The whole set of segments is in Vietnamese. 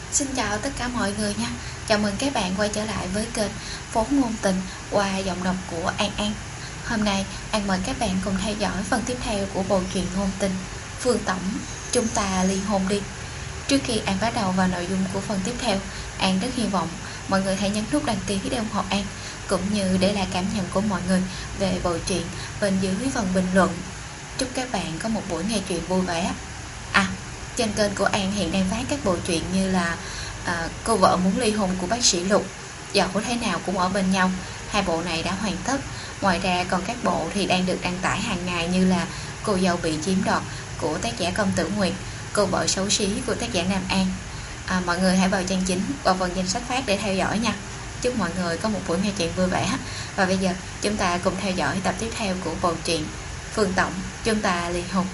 Xin chào tất cả mọi người nha. Chào mừng các bạn quay trở lại với kênh Phố Ngôn Tình qua giọng đọc của An An. Hôm nay An mời các bạn cùng theo dõi phần tiếp theo của bộ truyện ngôn tình Phương Tổng, chúng ta ly hôn đi. Trước khi An bắt đầu vào nội dung của phần tiếp theo, An rất hy vọng mọi người hãy nhấn nút đăng ký để ủng hộ An, cũng như để lại cảm nhận của mọi người về bộ truyện bên dưới phần bình luận. Chúc các bạn có một buổi nghe truyện vui vẻ. Trên kênh của An hiện đang phát các bộ truyện như là Cô vợ muốn ly hôn của bác sĩ Lục, Dẫu thế nào cũng ở bên nhau. Hai bộ này đã hoàn tất. Ngoài ra còn các bộ thì đang được đăng tải hàng ngày như là Cô dâu bị chiếm đoạt của tác giả Công Tử Nguyệt, Cô vợ xấu xí của tác giả Nam An. Mọi người hãy vào trang chính, vào phần danh sách phát để theo dõi nha. Chúc mọi người có một buổi nghe truyện vui vẻ. Và bây giờ chúng ta cùng theo dõi tập tiếp theo của bộ truyện Phương Tổng, chúng ta ly hôn.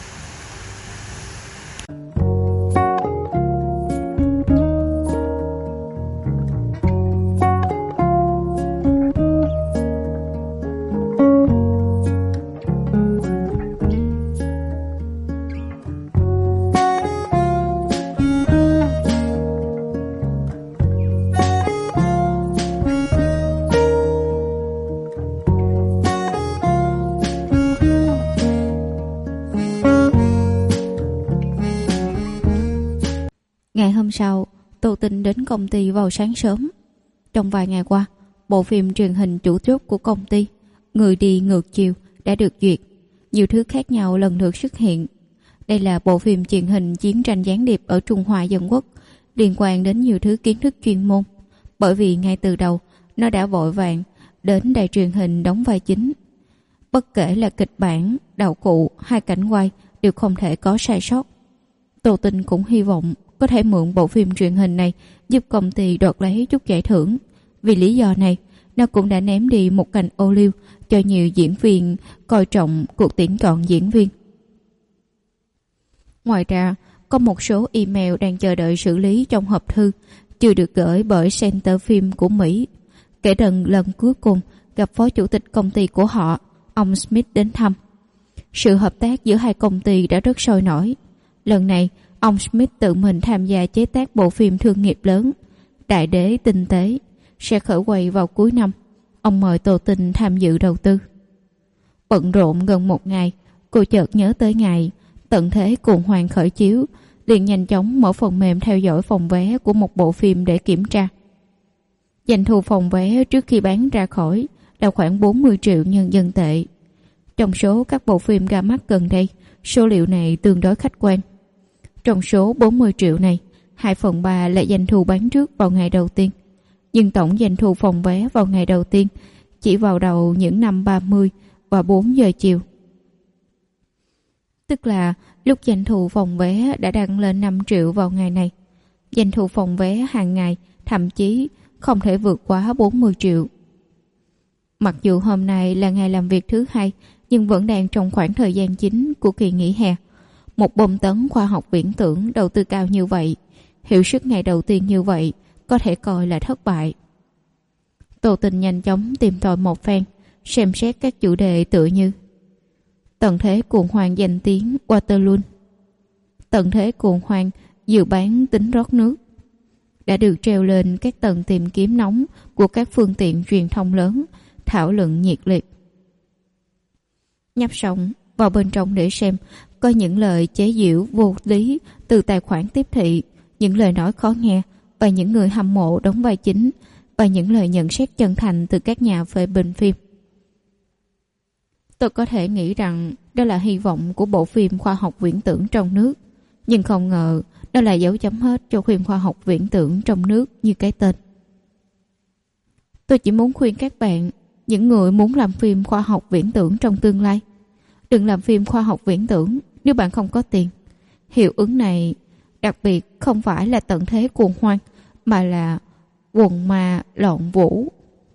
Ngày hôm sau, Tô Tinh đến công ty vào sáng sớm. Trong vài ngày qua, bộ phim truyền hình chủ chốt của công ty, Người đi ngược chiều, đã được duyệt. Nhiều thứ khác nhau lần lượt xuất hiện. Đây là bộ phim truyền hình chiến tranh gián điệp ở Trung Hoa Dân Quốc, liên quan đến nhiều thứ kiến thức chuyên môn. Bởi vì ngay từ đầu, nó đã vội vàng đến đài truyền hình đóng vai chính. Bất kể là kịch bản, đạo cụ hay cảnh quay đều không thể có sai sót. Tô Tinh cũng hy vọng có thể mượn bộ phim truyền hình này giúp công ty đoạt lấy chút giải thưởng. Vì lý do này, nó cũng đã ném đi một cành ô liu cho nhiều diễn viên coi trọng cuộc tuyển chọn diễn viên. Ngoài ra, có một số email đang chờ đợi xử lý trong hộp thư chưa được gửi bởi Center Film của Mỹ. Kể từ lần cuối cùng gặp phó chủ tịch công ty của họ, ông Smith đến thăm. Sự hợp tác giữa hai công ty đã rất sôi nổi. Lần này, ông Smith tự mình tham gia chế tác bộ phim thương nghiệp lớn Đại Đế Tinh Tế sẽ khởi quay vào cuối năm. Ông mời Tô Tinh tham dự đầu tư. Bận rộn gần một ngày, cô chợt nhớ tới ngày Tận Thế Cuồng Hoành khởi chiếu, liền nhanh chóng mở phần mềm theo dõi phòng vé của một bộ phim để kiểm tra. Doanh thu phòng vé trước khi bán ra khỏi là khoảng 40 triệu nhân dân tệ. Trong số các bộ phim ra mắt gần đây, số liệu này tương đối khách quan. Trong số 40 triệu này, 2/3 là doanh thu bán trước vào ngày đầu tiên. Nhưng tổng doanh thu phòng vé vào ngày đầu tiên chỉ vào đầu những năm 30 và 4 giờ chiều. Tức là lúc doanh thu phòng vé đã đăng lên 5 triệu vào ngày này. Doanh thu phòng vé hàng ngày thậm chí không thể vượt quá 40 triệu. Mặc dù hôm nay là ngày làm việc thứ hai, nhưng vẫn đang trong khoảng thời gian chính của kỳ nghỉ hè. Một bom tấn khoa học viễn tưởng đầu tư cao như vậy, hiệu suất ngày đầu tiên như vậy có thể coi là thất bại. Tô Tinh nhanh chóng tìm tòi một phen, xem xét các chủ đề tựa như Tận Thế Cuồng Hoành danh tiếng Waterloo, Tận Thế Cuồng Hoành dự bán tính rót nước, đã được treo lên các tầng tìm kiếm nóng của các phương tiện truyền thông lớn, thảo luận nhiệt liệt. Nhấp xong vào bên trong để xem, có những lời chế giễu vô lý từ tài khoản tiếp thị, những lời nói khó nghe và những người hâm mộ đóng vai chính, và những lời nhận xét chân thành từ các nhà phê bình phim. Tôi có thể nghĩ rằng đó là hy vọng của bộ phim khoa học viễn tưởng trong nước, nhưng không ngờ đó là dấu chấm hết cho phim khoa học viễn tưởng trong nước như cái tên. Tôi chỉ muốn khuyên các bạn, những người muốn làm phim khoa học viễn tưởng trong tương lai, đừng làm phim khoa học viễn tưởng nếu bạn không có tiền. Hiệu ứng này đặc biệt không phải là tận thế cuồng hoang, mà là quần ma loạn vũ.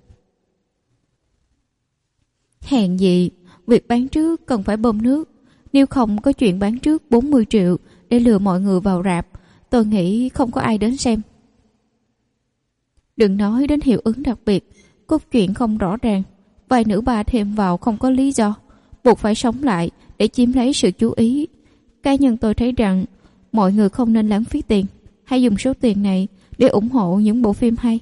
Hèn gì việc bán trước cần phải bơm nước. Nếu không có chuyện bán trước 40 triệu để lừa mọi người vào rạp, tôi nghĩ không có ai đến xem. Đừng nói đến hiệu ứng đặc biệt, cốt truyện không rõ ràng, vài nữ bà thêm vào không có lý do, buộc phải sống lại để chiếm lấy sự chú ý. Cá nhân tôi thấy rằng mọi người không nên lãng phí tiền, hãy dùng số tiền này để ủng hộ những bộ phim hay.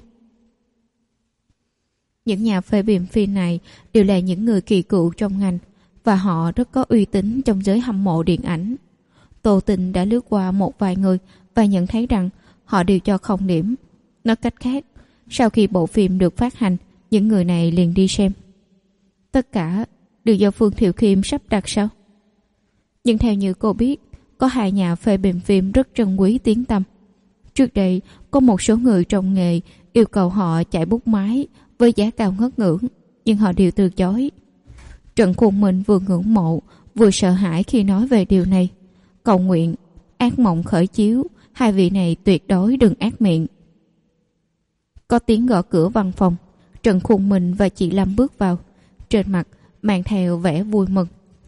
Những nhà phê bình phim này đều là những người kỳ cựu trong ngành và họ rất có uy tín trong giới hâm mộ điện ảnh. Tô Tình đã lướt qua một vài người và nhận thấy rằng họ đều cho 0 điểm. Nói cách khác, sau khi bộ phim được phát hành, những người này liền đi xem. Tất cả đều do Phương Thiệu Khiêm sắp đặt sao? Nhưng theo như cô biết, có 2 nhà phê bình phim rất trân quý tiếng tăm. Trước đây, có một số người trong nghề yêu cầu họ chạy bút máy với giá cao ngất ngưỡng, nhưng họ đều từ chối. Trần Khuôn Minh vừa ngưỡng mộ, vừa sợ hãi khi nói về điều này. Cầu nguyện, ác mộng khởi chiếu, 2 vị này tuyệt đối đừng ác miệng. Có tiếng gõ cửa văn phòng. Trần Khuôn Minh và chị Lâm bước vào, trên mặt mang theo vẻ vui mừng.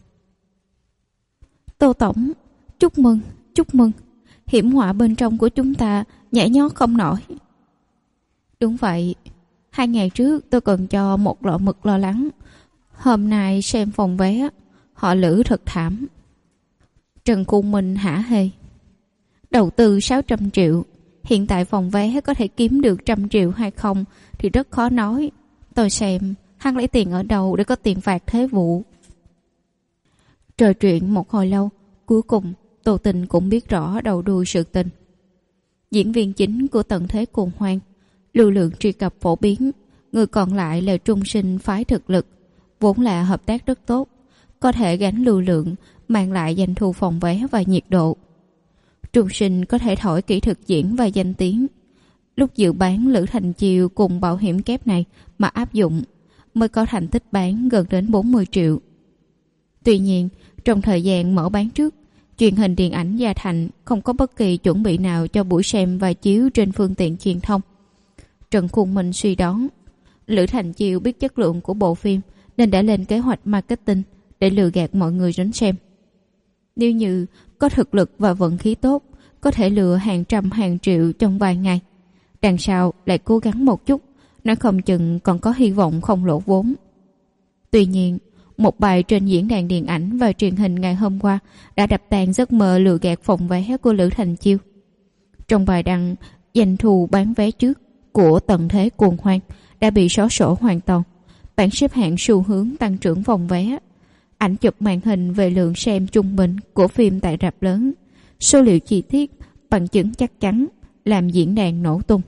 Tô Tổng, chúc mừng, chúc mừng. Hiểm họa bên trong của chúng ta nhảy nhót không nổi. Đúng vậy, 2 ngày trước tôi còn cho một lọ mực lo lắng. Hôm nay xem phòng vé, họ Lữ thật thảm. Trần Khuôn Minh hả hê. Đầu tư 600 triệu, hiện tại phòng vé có thể kiếm được 100 triệu hay không thì rất khó nói. Tôi xem hắn lấy tiền ở đâu để có tiền phạt thế vụ. Trò chuyện một hồi lâu, cuối cùng Tô Tình cũng biết rõ đầu đuôi sự tình. Diễn viên chính của Tận Thế Cuồng Hoan, lưu lượng truy cập phổ biến, người còn lại là Trung Sinh phái thực lực, vốn là hợp tác rất tốt, có thể gánh lưu lượng, mang lại doanh thu phòng vé và nhiệt độ. Trung Sinh có thể thổi kỹ thuật diễn và danh tiếng. Lúc dự bán Lữ Thành Chiêu cùng bảo hiểm kép này mà áp dụng, mới có thành tích bán gần đến 40 triệu. Tuy nhiên, trong thời gian mở bán trước, truyền hình điện ảnh Gia Thành không có bất kỳ chuẩn bị nào cho buổi xem và chiếu trên phương tiện truyền thông. Trần Khuôn Minh suy đoán, Lữ Thành Chiêu biết chất lượng của bộ phim nên đã lên kế hoạch marketing để lừa gạt mọi người đến xem. Nếu như có thực lực và vận khí tốt, có thể lừa hàng trăm hàng triệu trong vài ngày. Đằng sau lại cố gắng một chút, nói không chừng còn có hy vọng không lỗ vốn. Tuy nhiên, một bài trên diễn đàn điện ảnh và truyền hình ngày hôm qua đã đập tan giấc mơ lừa gạt phòng vé của Lữ Thành Chiêu. Trong bài đăng, doanh thu bán vé trước của Tận Thế Cuồng Hoan đã bị xóa sổ hoàn toàn. Bảng xếp hạng xu hướng tăng trưởng phòng vé, ảnh chụp màn hình về lượng xem trung bình của phim tại rạp lớn, số liệu chi tiết, bằng chứng chắc chắn, làm diễn đàn nổ tung.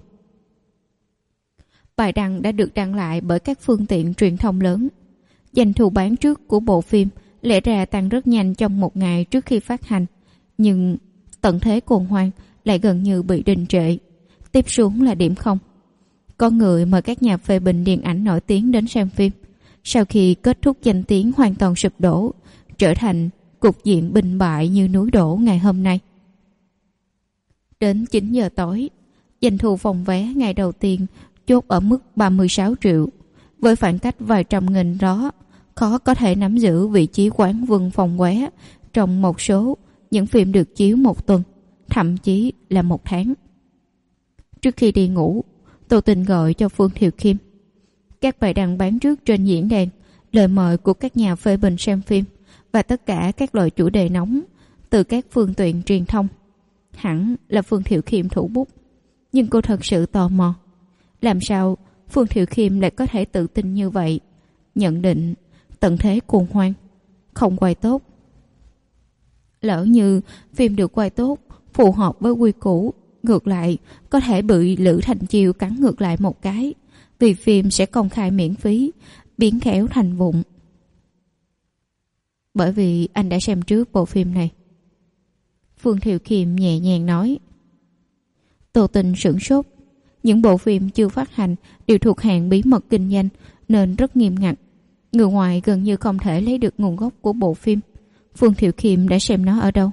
Bài đăng đã được đăng lại bởi các phương tiện truyền thông lớn. Doanh thu bán trước của bộ phim lẽ ra tăng rất nhanh trong một ngày trước khi phát hành, nhưng Tận Thế Cuồng Hoan lại gần như bị đình trệ. Tiếp xuống là điểm không. Có người mời các nhà phê bình điện ảnh nổi tiếng đến xem phim. Sau khi kết thúc, danh tiếng hoàn toàn sụp đổ, trở thành cục diện bình bại như núi đổ ngày hôm nay. Đến 9 giờ tối, doanh thu phòng vé ngày đầu tiên chốt ở mức 36 triệu. Với khoảng cách vài trăm nghìn đó, khó có thể nắm giữ vị trí quán quân phòng vé trong một số những phim được chiếu một tuần, thậm chí là một tháng. Trước khi đi ngủ, Tô Tình gọi cho Phương Thiệu Khiêm. Các bài đăng bán trước trên diễn đàn, lời mời của các nhà phê bình xem phim và tất cả các loại chủ đề nóng từ các phương tiện truyền thông. Hẳn là Phương Thiệu Khiêm thủ bút, nhưng cô thật sự tò mò. Làm sao Phương Thiệu Khiêm lại có thể tự tin như vậy? Nhận định Tận Thế Cuồng Hoan không quay tốt. Lỡ như phim được quay tốt, phù hợp với quy củ, ngược lại có thể bị Lữ Thành Chiêu cắn ngược lại một cái, vì phim sẽ công khai miễn phí, biến khéo thành vụng. Bởi vì anh đã xem trước bộ phim này, Phương Thiệu Khiêm nhẹ nhàng nói. Tô Tình sửng sốt. Những bộ phim chưa phát hành đều thuộc hàng bí mật kinh doanh nên rất nghiêm ngặt. Người ngoài gần như không thể lấy được nguồn gốc của bộ phim. Phương Thiệu Khiêm đã xem nó ở đâu?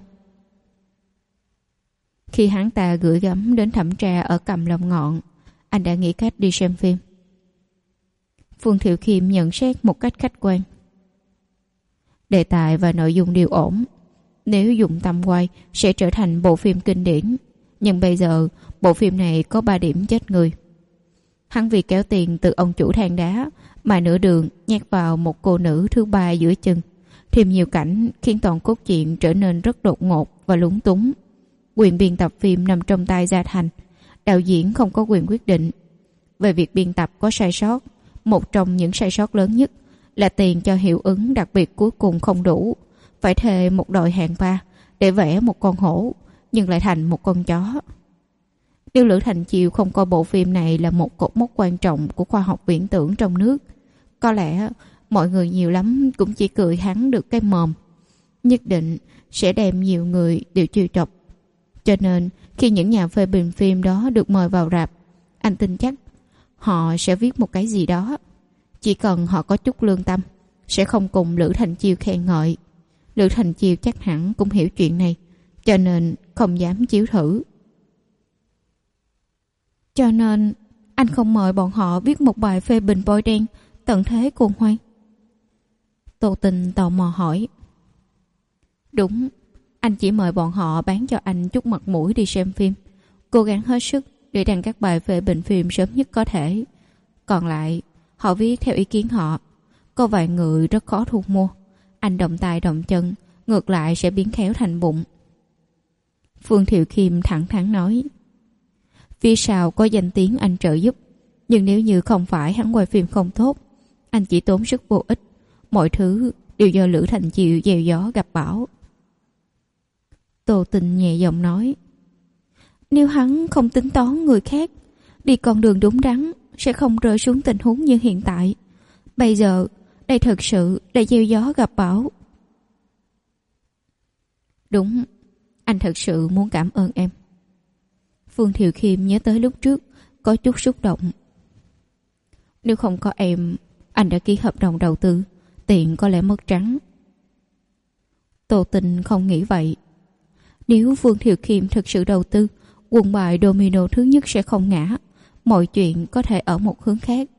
Khi hắn ta gửi gắm đến thẩm trà ở Cầm Long Ngọn, anh đã nghĩ cách đi xem phim. Phương Thiệu Khiêm nhận xét một cách khách quan. Đề tài và nội dung đều ổn. Nếu dùng tầm quay sẽ trở thành bộ phim kinh điển. Nhưng bây giờ bộ phim này có 3 điểm chết người. Hắn vì kéo tiền từ ông chủ than đá mà nửa đường nhét vào một cô nữ thứ 3 giữa chừng. Thêm nhiều cảnh khiến toàn cốt truyện trở nên rất đột ngột và lúng túng. Quyền biên tập phim nằm trong tay Gia Thành. đạo diễn không có quyền quyết định. Về việc biên tập có sai sót, một trong những sai sót lớn nhất là tiền cho hiệu ứng đặc biệt cuối cùng không đủ. Phải thuê một đội hạng ba để vẽ một con hổ, nhưng lại thành một con chó. Nếu Lữ Thành Chiêu không coi bộ phim này là một cột mốc quan trọng của khoa học viễn tưởng trong nước, có lẽ mọi người nhiều lắm cũng chỉ cười hắn được cái mồm. Nhất định sẽ đem nhiều người đều trêu chọc. Cho nên khi những nhà phê bình phim đó được mời vào rạp, anh tin chắc họ sẽ viết một cái gì đó. Chỉ cần họ có chút lương tâm, sẽ không cùng Lữ Thành Chiêu khen ngợi. Lữ Thành Chiêu chắc hẳn cũng hiểu chuyện này, cho nên không dám chiếu thử. Cho nên anh không mời bọn họ viết một bài phê bình bôi đen tận thế cuồng hoang. Tô Tình tò mò hỏi. Đúng, anh chỉ mời bọn họ bán cho anh chút mặt mũi đi xem phim, cố gắng hết sức để đăng các bài phê bình phim sớm nhất có thể. Còn lại họ viết theo ý kiến họ. Có vài người rất khó thu mua, anh động tay động chân, ngược lại sẽ biến khéo thành bụng. Phương Thiệu Kim thẳng thắn nói. Phía sau có danh tiếng anh trợ giúp, nhưng nếu như không phải hắn quay phim không tốt, anh chỉ tốn sức vô ích. Mọi thứ đều do Lữ Thành Chiêu gieo gió gặp bão. Tô Tình nhẹ giọng nói. Nếu hắn không tính toán người khác, đi con đường đúng đắn, sẽ không rơi xuống tình huống như hiện tại. Bây giờ đây thật sự là gieo gió gặp bão. Đúng, anh thật sự muốn cảm ơn em. Phương Thiệu Khiêm nhớ tới lúc trước có chút xúc động. Nếu không có em, anh đã ký hợp đồng đầu tư, tiền có lẽ mất trắng. Tô Tình không nghĩ vậy. Nếu Phương Thiệu Khiêm thực sự đầu tư, quân bài domino thứ nhất sẽ không ngã. Mọi chuyện có thể ở một hướng khác.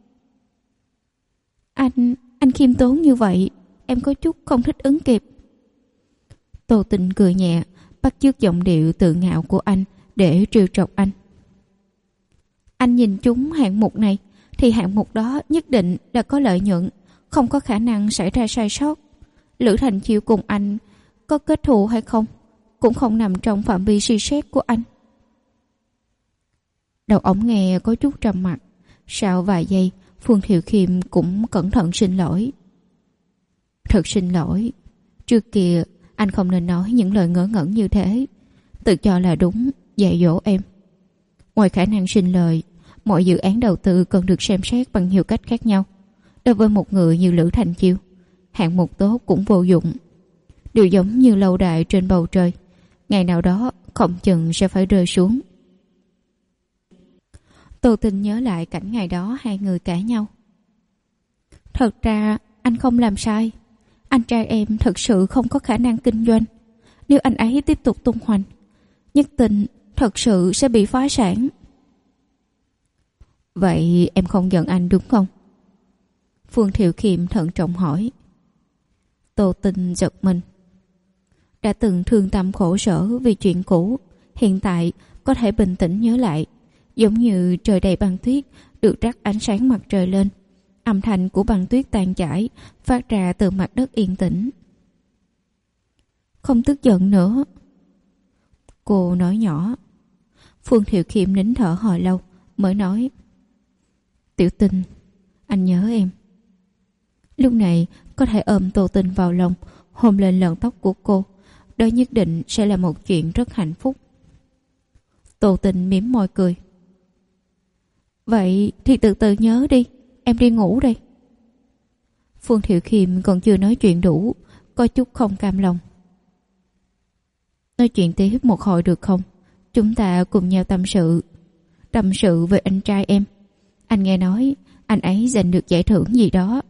Anh khiêm tốn như vậy, em có chút không thích ứng kịp. Tô Tình cười nhẹ, bắt chước giọng điệu tự ngạo của anh để trêu chọc anh. Anh nhìn chúng hạng mục này, thì hạng mục đó nhất định là có lợi nhuận, không có khả năng xảy ra sai sót. Lữ Thành Chiêu cùng anh có kết thù hay không, cũng không nằm trong phạm vi suy xét của anh. Đầu ống nghe có chút trầm mặc. Sau vài giây, Phương Thiệu Khiêm cũng cẩn thận xin lỗi. Thật xin lỗi, trước kia anh không nên nói những lời ngớ ngẩn như thế, tự cho là đúng, dạy dỗ em. Ngoài khả năng sinh lời, mọi dự án đầu tư cần được xem xét bằng nhiều cách khác nhau. Đối với một người như Lữ Thành Chiêu, hạng mục tốt cũng vô dụng. Đều giống như lâu đài trên bầu trời, ngày nào đó không chừng sẽ phải rơi xuống. Tô Tình nhớ lại cảnh ngày đó hai người cãi nhau. Thật ra anh không làm sai. Anh trai em thật sự không có khả năng kinh doanh. Nếu anh ấy tiếp tục tung hoành, nhất định thật sự sẽ bị phá sản. Vậy em không giận anh đúng không? Phương Thiệu Khiêm thận trọng hỏi. Tô Tình giật mình. Đã từng thương tâm khổ sở vì chuyện cũ, hiện tại có thể bình tĩnh nhớ lại, giống như trời đầy băng tuyết được rắc ánh sáng mặt trời lên. Âm thanh của băng tuyết tan chảy phát ra từ mặt đất yên tĩnh. Không tức giận nữa, cô nói nhỏ. Phương Thiệu Khiêm nín thở hồi lâu mới nói. Tiểu Tình, anh nhớ em. Lúc này có thể ôm Tô Tình vào lòng, hôn lên lọn tóc của cô, đó nhất định sẽ là một chuyện rất hạnh phúc. Tô Tình mím môi cười. Vậy thì từ từ nhớ đi, em đi ngủ đây. Phương Thiệu Khiêm còn chưa nói chuyện đủ, có chút không cam lòng. Nói chuyện tiếp một hồi được không? Chúng ta cùng nhau tâm sự về anh trai em. Anh nghe nói anh ấy giành được giải thưởng gì đó.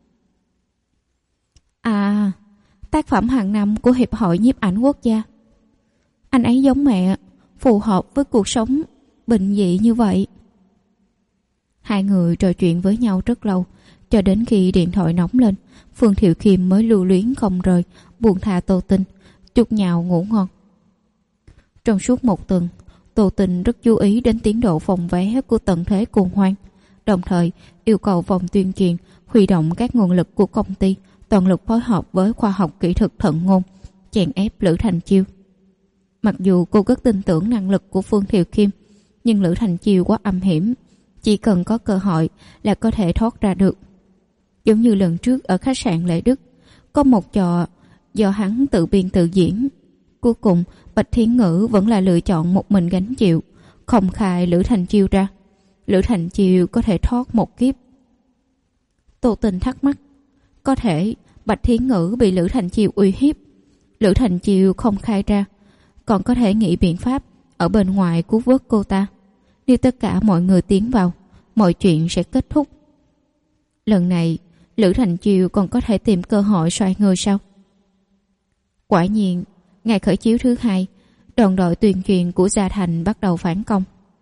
À, tác phẩm hàng năm của Hiệp hội Nhiếp ảnh Quốc gia. Anh ấy giống mẹ, phù hợp với cuộc sống bình dị như vậy. Hai người trò chuyện với nhau rất lâu, cho đến khi điện thoại nóng lên, Phương Thiệu Khiêm mới lưu luyến không rời, buông tha Tô Tình, chúc nhào ngủ ngon. Trong suốt một tuần, Tô Tình rất chú ý đến tiến độ phòng vé của tận thế cuồng hoang, đồng thời yêu cầu phòng tuyên truyền huy động các nguồn lực của công ty, toàn lực phối hợp với khoa học kỹ thuật thận ngôn, chèn ép Lữ Thành Chiêu. Mặc dù cô rất tin tưởng năng lực của Phương Thiệu Khiêm, nhưng Lữ Thành Chiêu quá âm hiểm, chỉ cần có cơ hội là có thể thoát ra được. Giống như lần trước ở khách sạn Lệ Đức, có một trò do hắn tự biên tự diễn. Cuối cùng Bạch Thiến Ngữ vẫn là lựa chọn một mình gánh chịu, không khai Lữ Thành Chiêu ra. Lữ Thành Chiêu có thể thoát một kiếp. Tô Tình thắc mắc, có thể Bạch Thiến Ngữ bị Lữ Thành Chiêu uy hiếp, Lữ Thành Chiêu không khai ra, còn có thể nghĩ biện pháp ở bên ngoài cứu vớt cô ta. Nếu tất cả mọi người tiến vào, mọi chuyện sẽ kết thúc. Lần này Lữ Thành Chiêu còn có thể tìm cơ hội xoay người sao? Quả nhiên, ngày khởi chiếu thứ hai, đoàn đội tuyên truyền của Gia Thành bắt đầu phản công.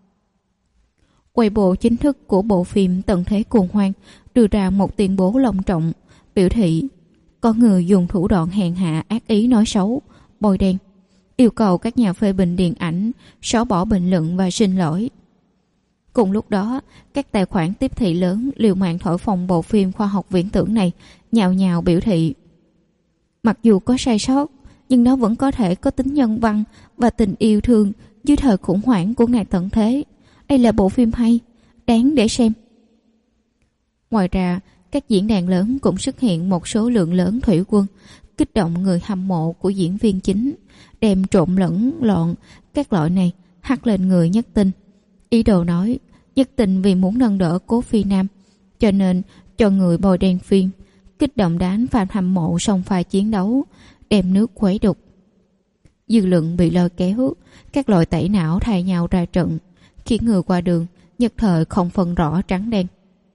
Weibo chính thức của bộ phim Tận Thế Cuồng Hoang đưa ra một tuyên bố long trọng, biểu thị có người dùng thủ đoạn hèn hạ ác ý nói xấu, bôi đen, yêu cầu các nhà phê bình điện ảnh xóa bỏ bình luận và xin lỗi. Cùng lúc đó, các tài khoản tiếp thị lớn liều mạng thổi phồng bộ phim khoa học viễn tưởng này nhào nhào biểu thị mặc dù có sai sót, nhưng nó vẫn có thể có tính nhân văn và tình yêu thương dưới thời khủng hoảng của ngày tận thế. Đây là bộ phim hay, đáng để xem. Ngoài ra, các diễn đàn lớn cũng xuất hiện một số lượng lớn thủy quân, kích động người hâm mộ của diễn viên chính, đem trộn lẫn lộn các loại này hắt lên người Nhất Tinh. Ý đồ nói, Nhất Tinh vì muốn nâng đỡ Cố Phi Nam, cho nên cho người bôi đen phim, kích động đánh fan hâm mộ xông pha chiến đấu, đem nước khuấy đục. Dư luận bị lôi kéo, các loại tẩy não thay nhau ra trận, khiến người qua đường nhất thời không phân rõ trắng đen.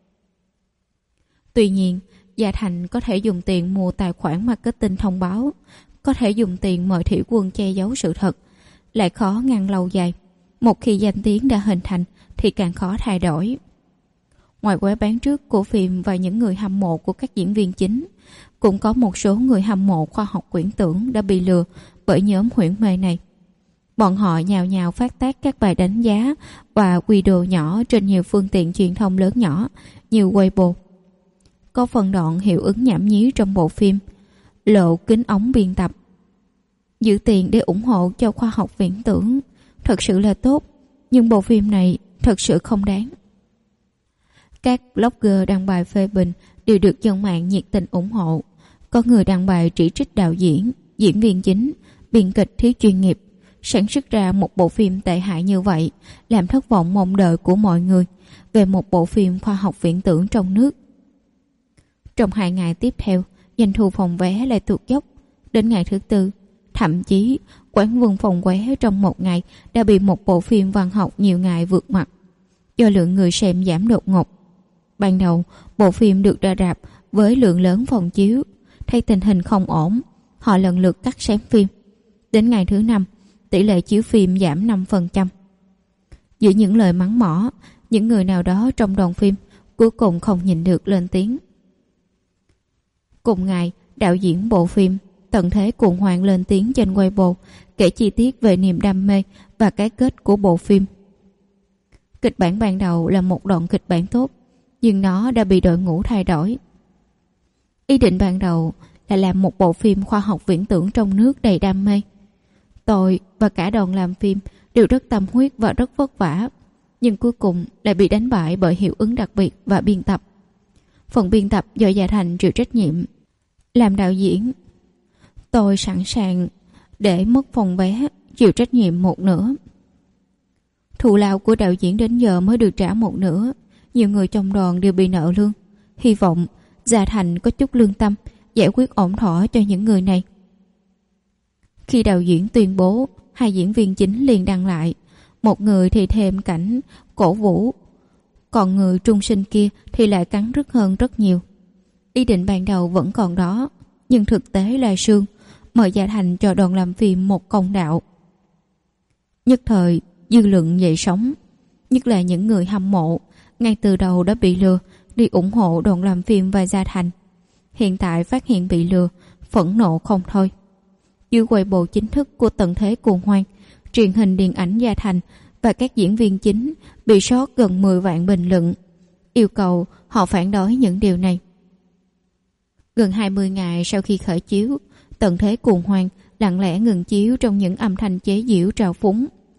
Tuy nhiên, Gia Thành có thể dùng tiền mua tài khoản marketing thông báo, có thể dùng tiền mời thủy quân che giấu sự thật, lại khó ngăn lâu dài. Một khi danh tiếng đã hình thành thì càng khó thay đổi. Ngoài vé bán trước của phim và những người hâm mộ của các diễn viên chính, cũng có một số người hâm mộ khoa học viễn tưởng đã bị lừa bởi nhóm huyễn mê này. Bọn họ nhào nhào phát tác các bài đánh giá và video nhỏ trên nhiều phương tiện truyền thông lớn nhỏ như Weibo. Có phần đoạn hiệu ứng nhảm nhí trong bộ phim, lộ kính ống biên tập. Giữ tiền để ủng hộ cho khoa học viễn tưởng thật sự là tốt, nhưng bộ phim này thật sự không đáng. Các blogger đăng bài phê bình đều được dân mạng nhiệt tình ủng hộ. Có người đăng bài chỉ trích đạo diễn, diễn viên chính, biên kịch thiếu chuyên nghiệp, sản xuất ra một bộ phim tệ hại như vậy, làm thất vọng mong đợi của mọi người về một bộ phim khoa học viễn tưởng trong nước. Trong 2 ngày tiếp theo, doanh thu phòng vé lại tụt dốc. Đến ngày thứ tư, thậm chí quán quân phòng vé trong một ngày đã bị một bộ phim văn học nhiều ngày vượt mặt, do lượng người xem giảm đột ngột. Ban đầu, bộ phim được ra rạp với lượng lớn phòng chiếu. Thấy tình hình không ổn, họ lần lượt cắt xén phim. Đến ngày thứ 5, tỷ lệ chiếu phim giảm 5%. Giữa những lời mắng mỏ, những người nào đó trong đoàn phim cuối cùng không nhịn được lên tiếng. Cùng ngày, đạo diễn bộ phim Tận Thế Cuồng Hoang lên tiếng trên Weibo kể chi tiết về niềm đam mê và cái kết của bộ phim. Kịch bản ban đầu là một đoạn kịch bản tốt, nhưng nó đã bị đội ngũ thay đổi. Ý định ban đầu là làm một bộ phim khoa học viễn tưởng trong nước đầy đam mê. Tôi và cả đoàn làm phim đều rất tâm huyết và rất vất vả, nhưng cuối cùng lại bị đánh bại bởi hiệu ứng đặc biệt và biên tập. Phần biên tập do Gia Thành chịu trách nhiệm. Làm đạo diễn, tôi sẵn sàng để mất phòng vé, chịu trách nhiệm một nửa. Thù lao của đạo diễn đến giờ mới được trả một nửa. Nhiều người trong đoàn đều bị nợ lương. Hy vọng Gia Thành có chút lương tâm, giải quyết ổn thỏa cho những người này. Khi đạo diễn tuyên bố, 2 diễn viên chính liền đăng lại. Một người thì thêm cảnh cổ vũ, còn người trung sinh kia thì lại cắn rứt hơn rất nhiều. Ý định ban đầu vẫn còn đó, nhưng thực tế là sương, mời Gia Thành cho đoàn làm phim một công đạo. Nhất thời, dư luận dậy sóng, nhất là những người hâm mộ ngay từ đầu đã bị lừa đi ủng hộ đoàn làm phim và Gia Thành. Hiện tại phát hiện bị lừa, phẫn nộ không thôi. Dưới Weibo chính thức của Tận Thế Cuồng Hoang, truyền hình điện ảnh Gia Thành và các diễn viên chính bị sót gần 10 vạn bình luận, yêu cầu họ phản đối những điều này. Gần 20 ngày sau khi khởi chiếu, Tận Thế Cuồng Hoang lặng lẽ ngừng chiếu trong những âm thanh chế giễu trào phúng.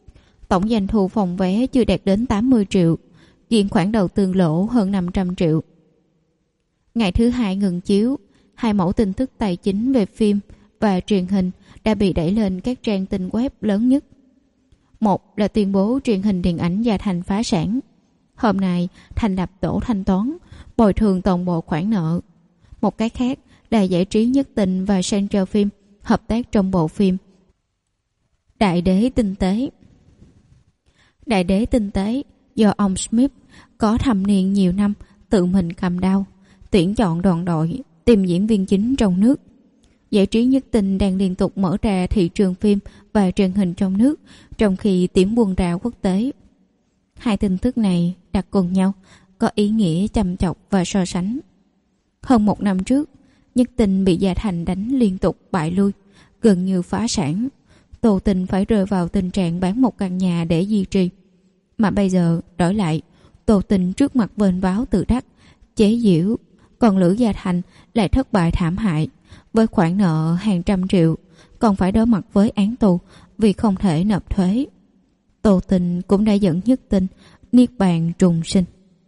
Tổng doanh thu phòng vé chưa đạt đến 80 triệu, diện khoản đầu tư lỗ hơn 500 triệu. Ngày thứ hai ngừng chiếu, 2 mẫu tin tức tài chính về phim và truyền hình đã bị đẩy lên các trang tin web lớn nhất. Một là tuyên bố truyền hình điện ảnh Gia Thành phá sản. Hôm nay thành lập tổ thanh toán, bồi thường toàn bộ khoản nợ. Một cái khác là Giải trí Nhất Tình và Central Phim hợp tác trong bộ phim Đại Đế Tinh Tế. Đại Đế Tinh Tế do ông Smith có thâm niên nhiều năm tự mình cầm đao, tuyển chọn đoàn đội, tìm diễn viên chính trong nước. Giải trí Nhất Tình đang liên tục mở ra thị trường phim và truyền hình trong nước, trong khi tuyển quân ra quốc tế. Hai tin tức này đặt cùng nhau có ý nghĩa chăm chọc và so sánh. Hơn 1 năm trước, Nhất Tình bị Gia Thành đánh liên tục bại lui, gần như phá sản. Tô Tình phải rơi vào tình trạng bán một căn nhà để duy trì. Mà bây giờ đổi lại, Tô Tình trước mặt vênh váo tự đắc, chế giễu, còn Lữ Gia Thành lại thất bại thảm hại, với khoản nợ hàng trăm triệu, còn phải đối mặt với án tù vì không thể nộp thuế. Tô Tình cũng đã dẫn Nhất Tình niết bàn trùng sinh.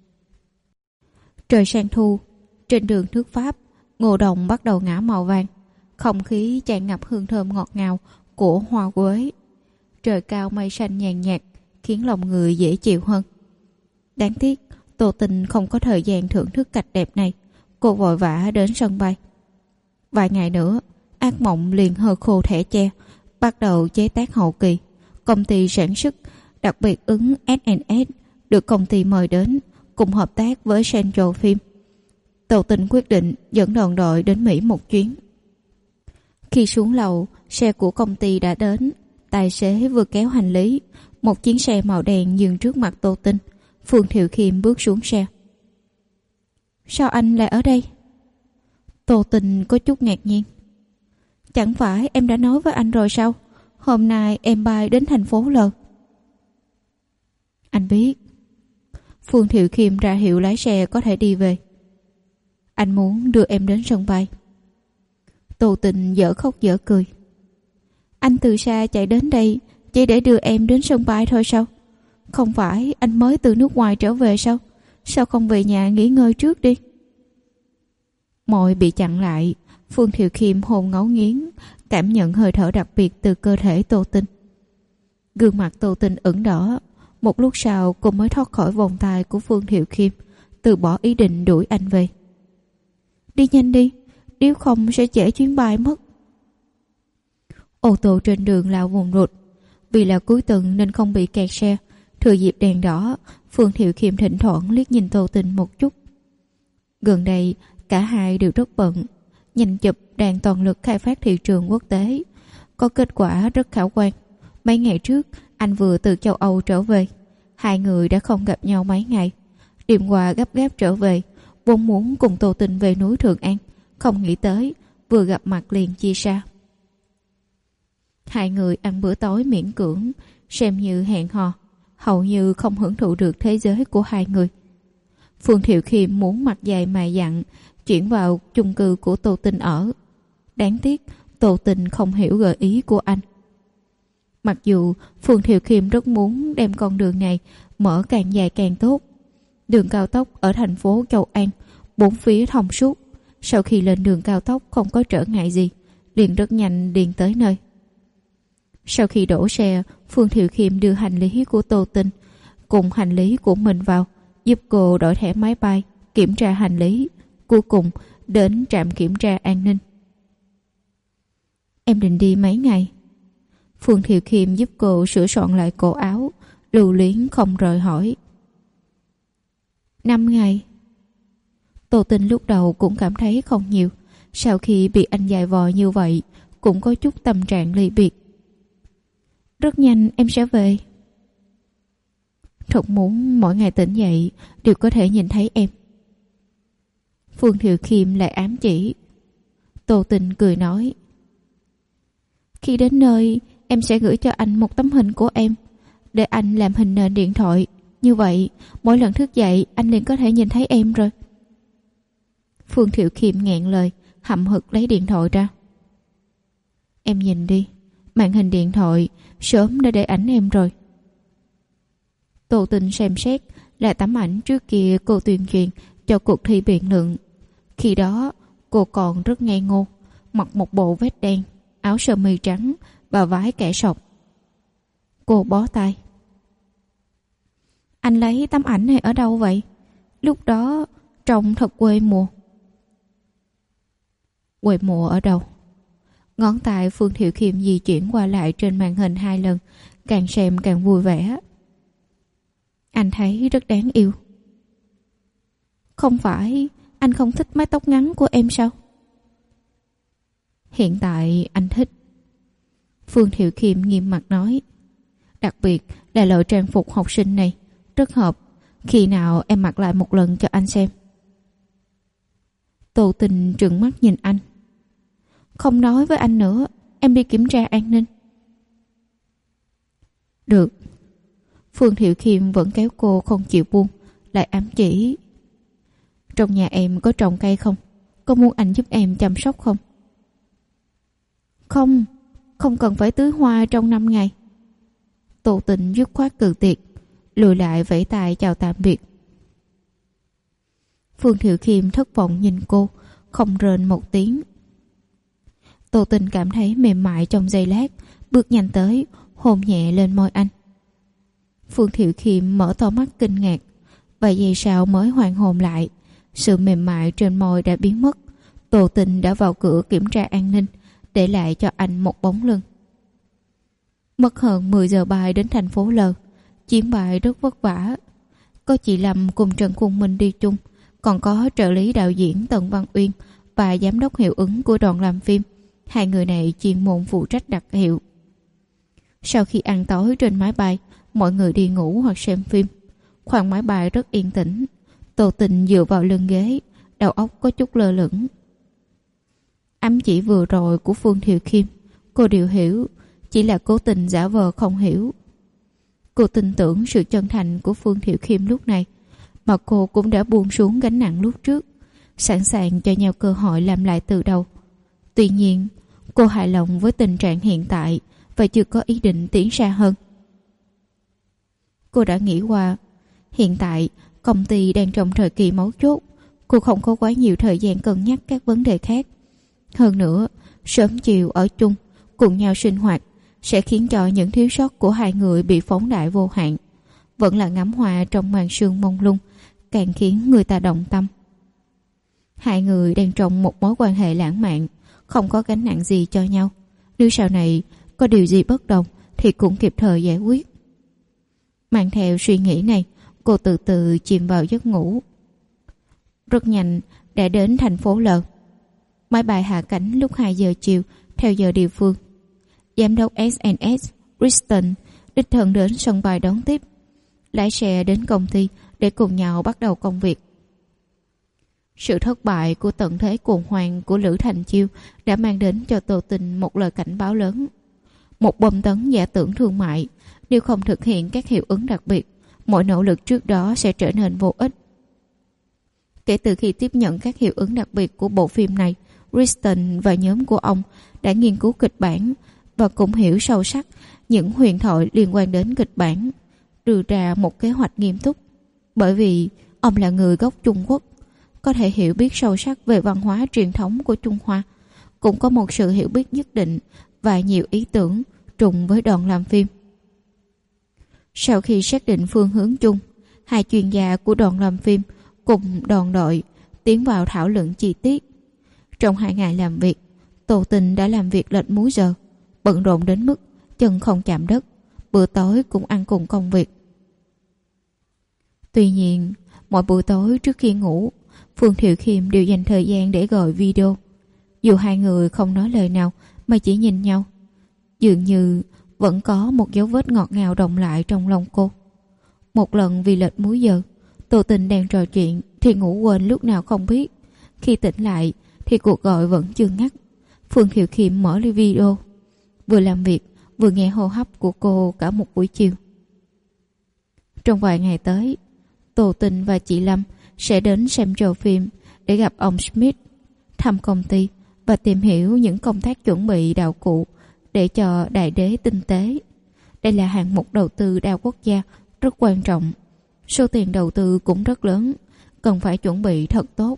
Trời sang thu, trên đường nước Pháp, ngô đồng bắt đầu ngả màu vàng, không khí tràn ngập hương thơm ngọt ngào của hoa quế. Trời cao mây xanh nhàn nhạt khiến lòng người dễ chịu hơn. Đáng tiếc Tô Tình không có thời gian thưởng thức cảnh đẹp này. Cô vội vã đến sân bay. Vài ngày nữa, ác mộng liền hơ khô thẻ tre, bắt đầu chế tác hậu kỳ. Công ty sản xuất đặc biệt ứng S&S được công ty mời đến cùng hợp tác với Central Phim. Tô Tình quyết định dẫn đoàn đội đến Mỹ một chuyến. Khi xuống lầu, xe của công ty đã đến. Tài xế vừa kéo hành lý, một chiếc xe màu đen dừng trước mặt Tô Tình. Phương Thiệu Khiêm bước xuống xe. Sao anh lại ở đây? Tô Tình có chút ngạc nhiên. Chẳng phải em đã nói với anh rồi sao? Hôm nay em bay đến thành phố L. Anh biết. Phương Thiệu Khiêm ra hiệu lái xe có thể đi về. Anh muốn đưa em đến sân bay. Tô Tình dở khóc dở cười. Anh từ xa chạy đến đây chỉ để đưa em đến sân bay thôi sao? Không phải anh mới từ nước ngoài trở về sao? Sao không về nhà nghỉ ngơi trước đi? Môi bị chặn lại. Phương Thiệu Khiêm hôn ngấu nghiến, cảm nhận hơi thở đặc biệt từ cơ thể Tô Tình. Gương mặt Tô Tình ửng đỏ. Một lúc sau cô mới thoát khỏi vòng tay của Phương Thiệu Khiêm, từ bỏ ý định đuổi anh về. Đi nhanh đi, nếu không sẽ trễ chuyến bay mất. Ô tô trên đường lao vùng rụt. Vì là cuối tuần nên không bị kẹt xe. Thừa dịp đèn đỏ, Phương Thiệu Khiêm thỉnh thoảng liếc nhìn Tô Tình một chút. Gần đây cả hai đều rất bận, nhanh chụp đang toàn lực khai phát thị trường quốc tế. Có kết quả rất khả quan. Mấy ngày trước anh vừa từ châu Âu trở về. Hai người đã không gặp nhau mấy ngày. Đêm qua gấp gáp trở về, vốn muốn cùng Tô Tình về núi Thượng An, không nghĩ tới vừa gặp mặt liền chia xa. Hai người ăn bữa tối miễn cưỡng, xem như hẹn hò, hầu như không hưởng thụ được thế giới của hai người. Phương Thiệu Khiêm muốn mặt dày mày dặn chuyển vào chung cư của Tô Tình ở. Đáng tiếc Tô Tình không hiểu gợi ý của anh. Mặc dù Phương Thiệu Khiêm rất muốn đem con đường này mở càng dài càng tốt. Đường cao tốc ở thành phố Châu An, bốn phía thông suốt. Sau khi lên đường cao tốc không có trở ngại gì, liền rất nhanh liền tới nơi. Sau khi đổ xe, Phương Thiệu Khiêm đưa hành lý của Tô Tình cùng hành lý của mình vào, giúp cô đổi thẻ máy bay, kiểm tra hành lý, cuối cùng đến trạm kiểm tra an ninh. Em định đi mấy ngày? Phương Thiệu Khiêm giúp cô sửa soạn lại cổ áo, lưu luyến không rời hỏi. 5 ngày. Tô Tình lúc đầu cũng cảm thấy không nhiều, sau khi bị anh dài vò như vậy cũng có chút tâm trạng ly biệt. Rất nhanh em sẽ về. Thật muốn mỗi ngày tỉnh dậy đều có thể nhìn thấy em. Phương Thiệu Khiêm lại ám chỉ. Tô Tình cười nói. Khi đến nơi em sẽ gửi cho anh một tấm hình của em, để anh làm hình nền điện thoại. Như vậy mỗi lần thức dậy anh liền có thể nhìn thấy em rồi. Phương Thiệu Khiêm nghẹn lời, hậm hực lấy điện thoại ra. Em nhìn đi, màn hình điện thoại sớm đã để ảnh em rồi. Tô Tình xem xét là tấm ảnh trước kia cô tuyên truyền cho cuộc thi biện luận. Khi đó cô còn rất ngây ngô, mặc một bộ vest đen, áo sơ mi trắng và váy kẻ sọc. Cô bó tay. Anh lấy tấm ảnh này ở đâu vậy? Lúc đó trông thật quê mùa. Quê mùa ở đâu? Ngón tay Phương Thiệu Khiêm di chuyển qua lại trên màn hình 2 lần, càng xem càng vui vẻ. Anh thấy rất đáng yêu. Không phải anh không thích mái tóc ngắn của em sao? Hiện tại anh thích. Phương Thiệu Khiêm nghiêm mặt nói. Đặc biệt là loại trang phục học sinh này rất hợp. Khi nào em mặc lại một lần cho anh xem. Tô Tình trừng mắt nhìn anh. Không nói với anh nữa, em đi kiểm tra an ninh. Được. Phương Thiệu Khiêm vẫn kéo cô không chịu buông, lại ám chỉ. Trong nhà em có trồng cây không? Có muốn anh giúp em chăm sóc không? Không, không cần phải tưới hoa trong 5 ngày. Tô Tình dứt khoát cự tuyệt, lùi lại vẫy tay chào tạm biệt. Phương Thiệu Khiêm thất vọng nhìn cô, không rên một tiếng. Tô Tình cảm thấy mềm mại trong giây lát, bước nhanh tới, hôn nhẹ lên môi anh. Phương Thiệu Khiêm mở to mắt kinh ngạc, vài giây sau mới hoàn hồn lại. Sự mềm mại trên môi đã biến mất. Tô Tình đã vào cửa kiểm tra an ninh, để lại cho anh một bóng lưng. Mất hơn 10 giờ bay đến thành phố L. Chuyến bay rất vất vả. Có chị Lâm cùng Trần Khuôn Minh đi chung, còn có trợ lý đạo diễn Tần Văn Uyên và giám đốc hiệu ứng của đoàn làm phim. 2 người này chuyên môn phụ trách đặt hiệu. Sau khi ăn tối trên máy bay, mọi người đi ngủ hoặc xem phim. Khoang máy bay rất yên tĩnh. Tô Tình dựa vào lưng ghế, đầu óc có chút lơ lửng. Ám chỉ vừa rồi của Phương Thiệu Khiêm, cô đều hiểu, chỉ là cố tình giả vờ không hiểu. Cô tin tưởng sự chân thành của Phương Thiệu Khiêm lúc này, mà cô cũng đã buông xuống gánh nặng lúc trước, sẵn sàng cho nhau cơ hội làm lại từ đầu. Tuy nhiên, cô hài lòng với tình trạng hiện tại và chưa có ý định tiến xa hơn. Cô đã nghĩ qua, hiện tại công ty đang trong thời kỳ mấu chốt, cô không có quá nhiều thời gian cân nhắc các vấn đề khác. Hơn nữa, sớm chiều ở chung, cùng nhau sinh hoạt sẽ khiến cho những thiếu sót của 2 người bị phóng đại vô hạn. Vẫn là ngắm hoa trong màn sương mông lung, càng khiến người ta động tâm. 2 người đang trong một mối quan hệ lãng mạn, không có gánh nặng gì cho nhau. Nếu sau này có điều gì bất đồng thì cũng kịp thời giải quyết. Mang theo suy nghĩ này, cô từ từ chìm vào giấc ngủ. Rất nhanh đã đến thành phố L. Máy bay hạ cánh lúc 2 giờ chiều theo giờ địa phương. Giám đốc SNS Kristen đích thân đến sân bay đón tiếp, lái xe đến công ty để cùng nhau bắt đầu công việc. Sự thất bại của tận thế cuồng hoang của Lữ Thành Chiêu đã mang đến cho Tô Tình một lời cảnh báo lớn. Một bom tấn giả tưởng thương mại, nếu không thực hiện các hiệu ứng đặc biệt, mọi nỗ lực trước đó sẽ trở nên vô ích. Kể từ khi tiếp nhận các hiệu ứng đặc biệt của bộ phim này, Kristen và nhóm của ông đã nghiên cứu kịch bản và cũng hiểu sâu sắc những huyền thoại liên quan đến kịch bản, đưa ra một kế hoạch nghiêm túc. Bởi vì ông là người gốc Trung Quốc, có thể hiểu biết sâu sắc về văn hóa truyền thống của Trung Hoa, cũng có một sự hiểu biết nhất định và nhiều ý tưởng trùng với đoàn làm phim. Sau khi xác định phương hướng chung, 2 chuyên gia của đoàn làm phim cùng đoàn đội tiến vào thảo luận chi tiết. Trong 2 ngày làm việc, Tô Tình đã làm việc lệch múi giờ, bận rộn đến mức chân không chạm đất, bữa tối cũng ăn cùng công việc. Tuy nhiên, mỗi buổi tối trước khi ngủ, Phương Thiệu Khiêm đều dành thời gian để gọi video. Dù 2 người không nói lời nào mà chỉ nhìn nhau, dường như vẫn có một dấu vết ngọt ngào đọng lại trong lòng cô. Một lần vì lệch múi giờ, Tô Tình đang trò chuyện thì ngủ quên lúc nào không biết. Khi tỉnh lại thì cuộc gọi vẫn chưa ngắt. Phương Thiệu Khiêm mở video, vừa làm việc vừa nghe hô hấp của cô cả một buổi chiều. Trong vài ngày tới, Tô Tình và chị Lâm sẽ đến xem trò phim để gặp ông Smith, thăm công ty và tìm hiểu những công tác chuẩn bị đạo cụ để cho đại đế tinh tế. Đây là hạng mục đầu tư đa quốc gia rất quan trọng. Số tiền đầu tư cũng rất lớn, cần phải chuẩn bị thật tốt.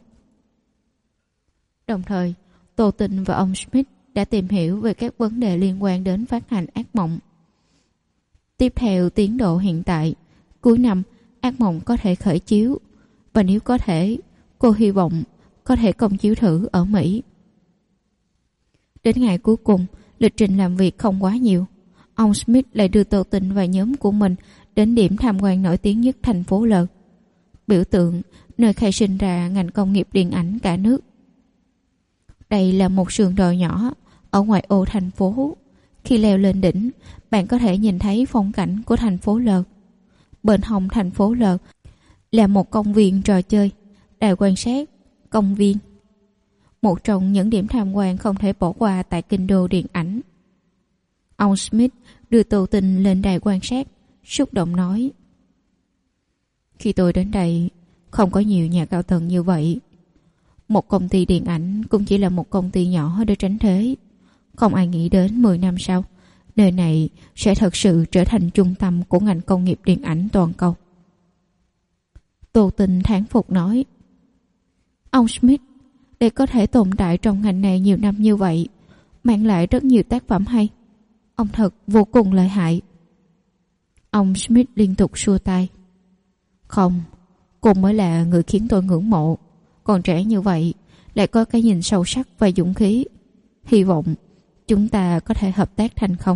Đồng thời, Tô Tinh và ông Smith đã tìm hiểu về các vấn đề liên quan đến phát hành ác mộng. Tiếp theo tiến độ hiện tại, cuối năm ác mộng có thể khởi chiếu, và nếu có thể, cô hy vọng có thể công chiếu thử ở Mỹ. Đến ngày cuối cùng, lịch trình làm việc không quá nhiều. Ông Smith lại đưa Tô Tinh và nhóm của mình đến điểm tham quan nổi tiếng nhất thành phố L, biểu tượng nơi khai sinh ra ngành công nghiệp điện ảnh cả nước. Đây là một sườn đồi nhỏ ở ngoại ô thành phố. Khi leo lên đỉnh, bạn có thể nhìn thấy phong cảnh của thành phố L. Bên hông thành phố L là một công viên trò chơi, đài quan sát, công viên. Một trong những điểm tham quan không thể bỏ qua tại kinh đô điện ảnh. Ông Smith đưa Tô Tinh lên đài quan sát, xúc động nói: Khi tôi đến đây, không có nhiều nhà cao tầng như vậy. Một công ty điện ảnh cũng chỉ là một công ty nhỏ để tránh thế. Không ai nghĩ đến 10 năm sau, nơi này sẽ thật sự trở thành trung tâm của ngành công nghiệp điện ảnh toàn cầu. Tô Tinh thán phục nói: Ông Smith, để có thể tồn tại trong ngành này nhiều năm như vậy, mang lại rất nhiều tác phẩm hay. Ông thật vô cùng lợi hại. Ông Smith liên tục xua tay: Không, cô mới là người khiến tôi ngưỡng mộ. Còn trẻ như vậy, lại có cái nhìn sâu sắc và dũng khí. Hy vọng chúng ta có thể hợp tác thành công.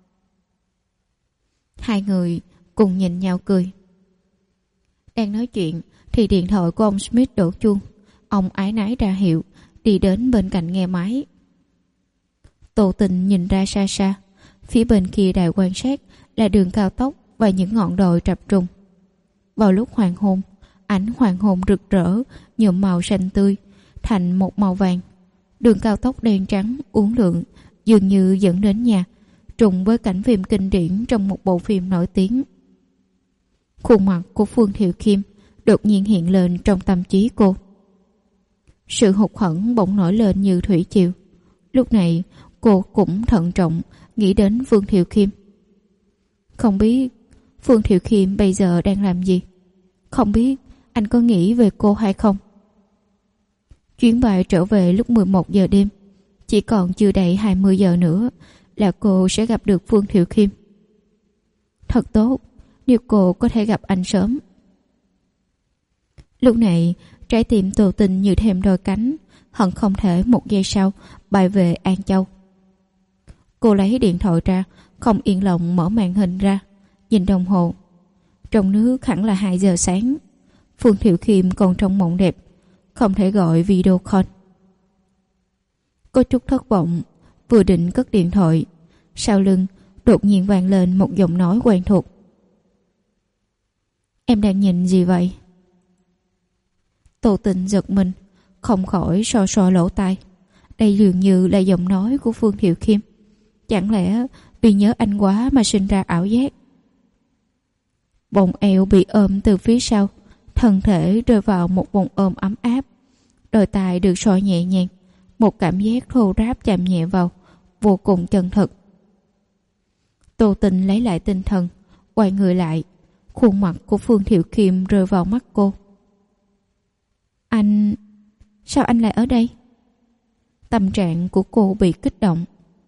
Hai người cùng nhìn nhau cười. Đang nói chuyện thì điện thoại của ông Smith đổ chuông. Ông áy náy ra hiệu, đi đến bên cạnh nghe máy. Tô Tinh nhìn ra xa xa, phía bên kia đài quan sát là đường cao tốc và những ngọn đồi trập trùng. Vào lúc hoàng hôn, ánh hoàng hôn rực rỡ nhuộm màu xanh tươi thành một màu vàng. Đường cao tốc đen trắng uốn lượn dường như dẫn đến nhà, trùng với cảnh phim kinh điển trong một bộ phim nổi tiếng. Khuôn mặt của Phương Thiệu Kim đột nhiên hiện lên trong tâm trí cô. Sự hụt hẫng bỗng nổi lên như thủy triều. Lúc này cô cũng thận trọng nghĩ đến Phương Thiệu Kim. Không biết Phương Thiệu Kim bây giờ đang làm gì? Không biết anh có nghĩ về cô hay không? Chuyến bay trở về lúc 11 giờ đêm. Chỉ còn chưa đầy 20 giờ nữa là cô sẽ gặp được Phương Thiệu Kim. Thật tốt nếu cô có thể gặp anh sớm. Lúc này trái tim Tô Tinh như thêm đôi cánh, hận không thể một giây sau bay về An Châu. Cô lấy điện thoại ra, không yên lòng mở màn hình ra, nhìn đồng hồ. Trong nước hẳn là 2 giờ sáng. Phương Thiệu Kim còn trong mộng đẹp, không thể gọi video call. Có chút thất vọng, vừa định cất điện thoại, sau lưng đột nhiên vang lên một giọng nói quen thuộc. Em đang nhìn gì vậy? Tô Tinh giật mình, không khỏi so lỗ tai. Đây dường như là giọng nói của Phương Thiệu Kim. Chẳng lẽ vì nhớ anh quá mà sinh ra ảo giác? Vòng eo bị ôm từ phía sau, thân thể rơi vào một vòng ôm ấm áp. Đôi tai được soi nhẹ nhàng, một cảm giác thô ráp chạm nhẹ vào, vô cùng chân thực. Tô Tinh lấy lại tinh thần, quay người lại. Khuôn mặt của Phương Thiệu Kim rơi vào mắt cô. Anh... Sao anh lại ở đây? Tâm trạng của cô bị kích động.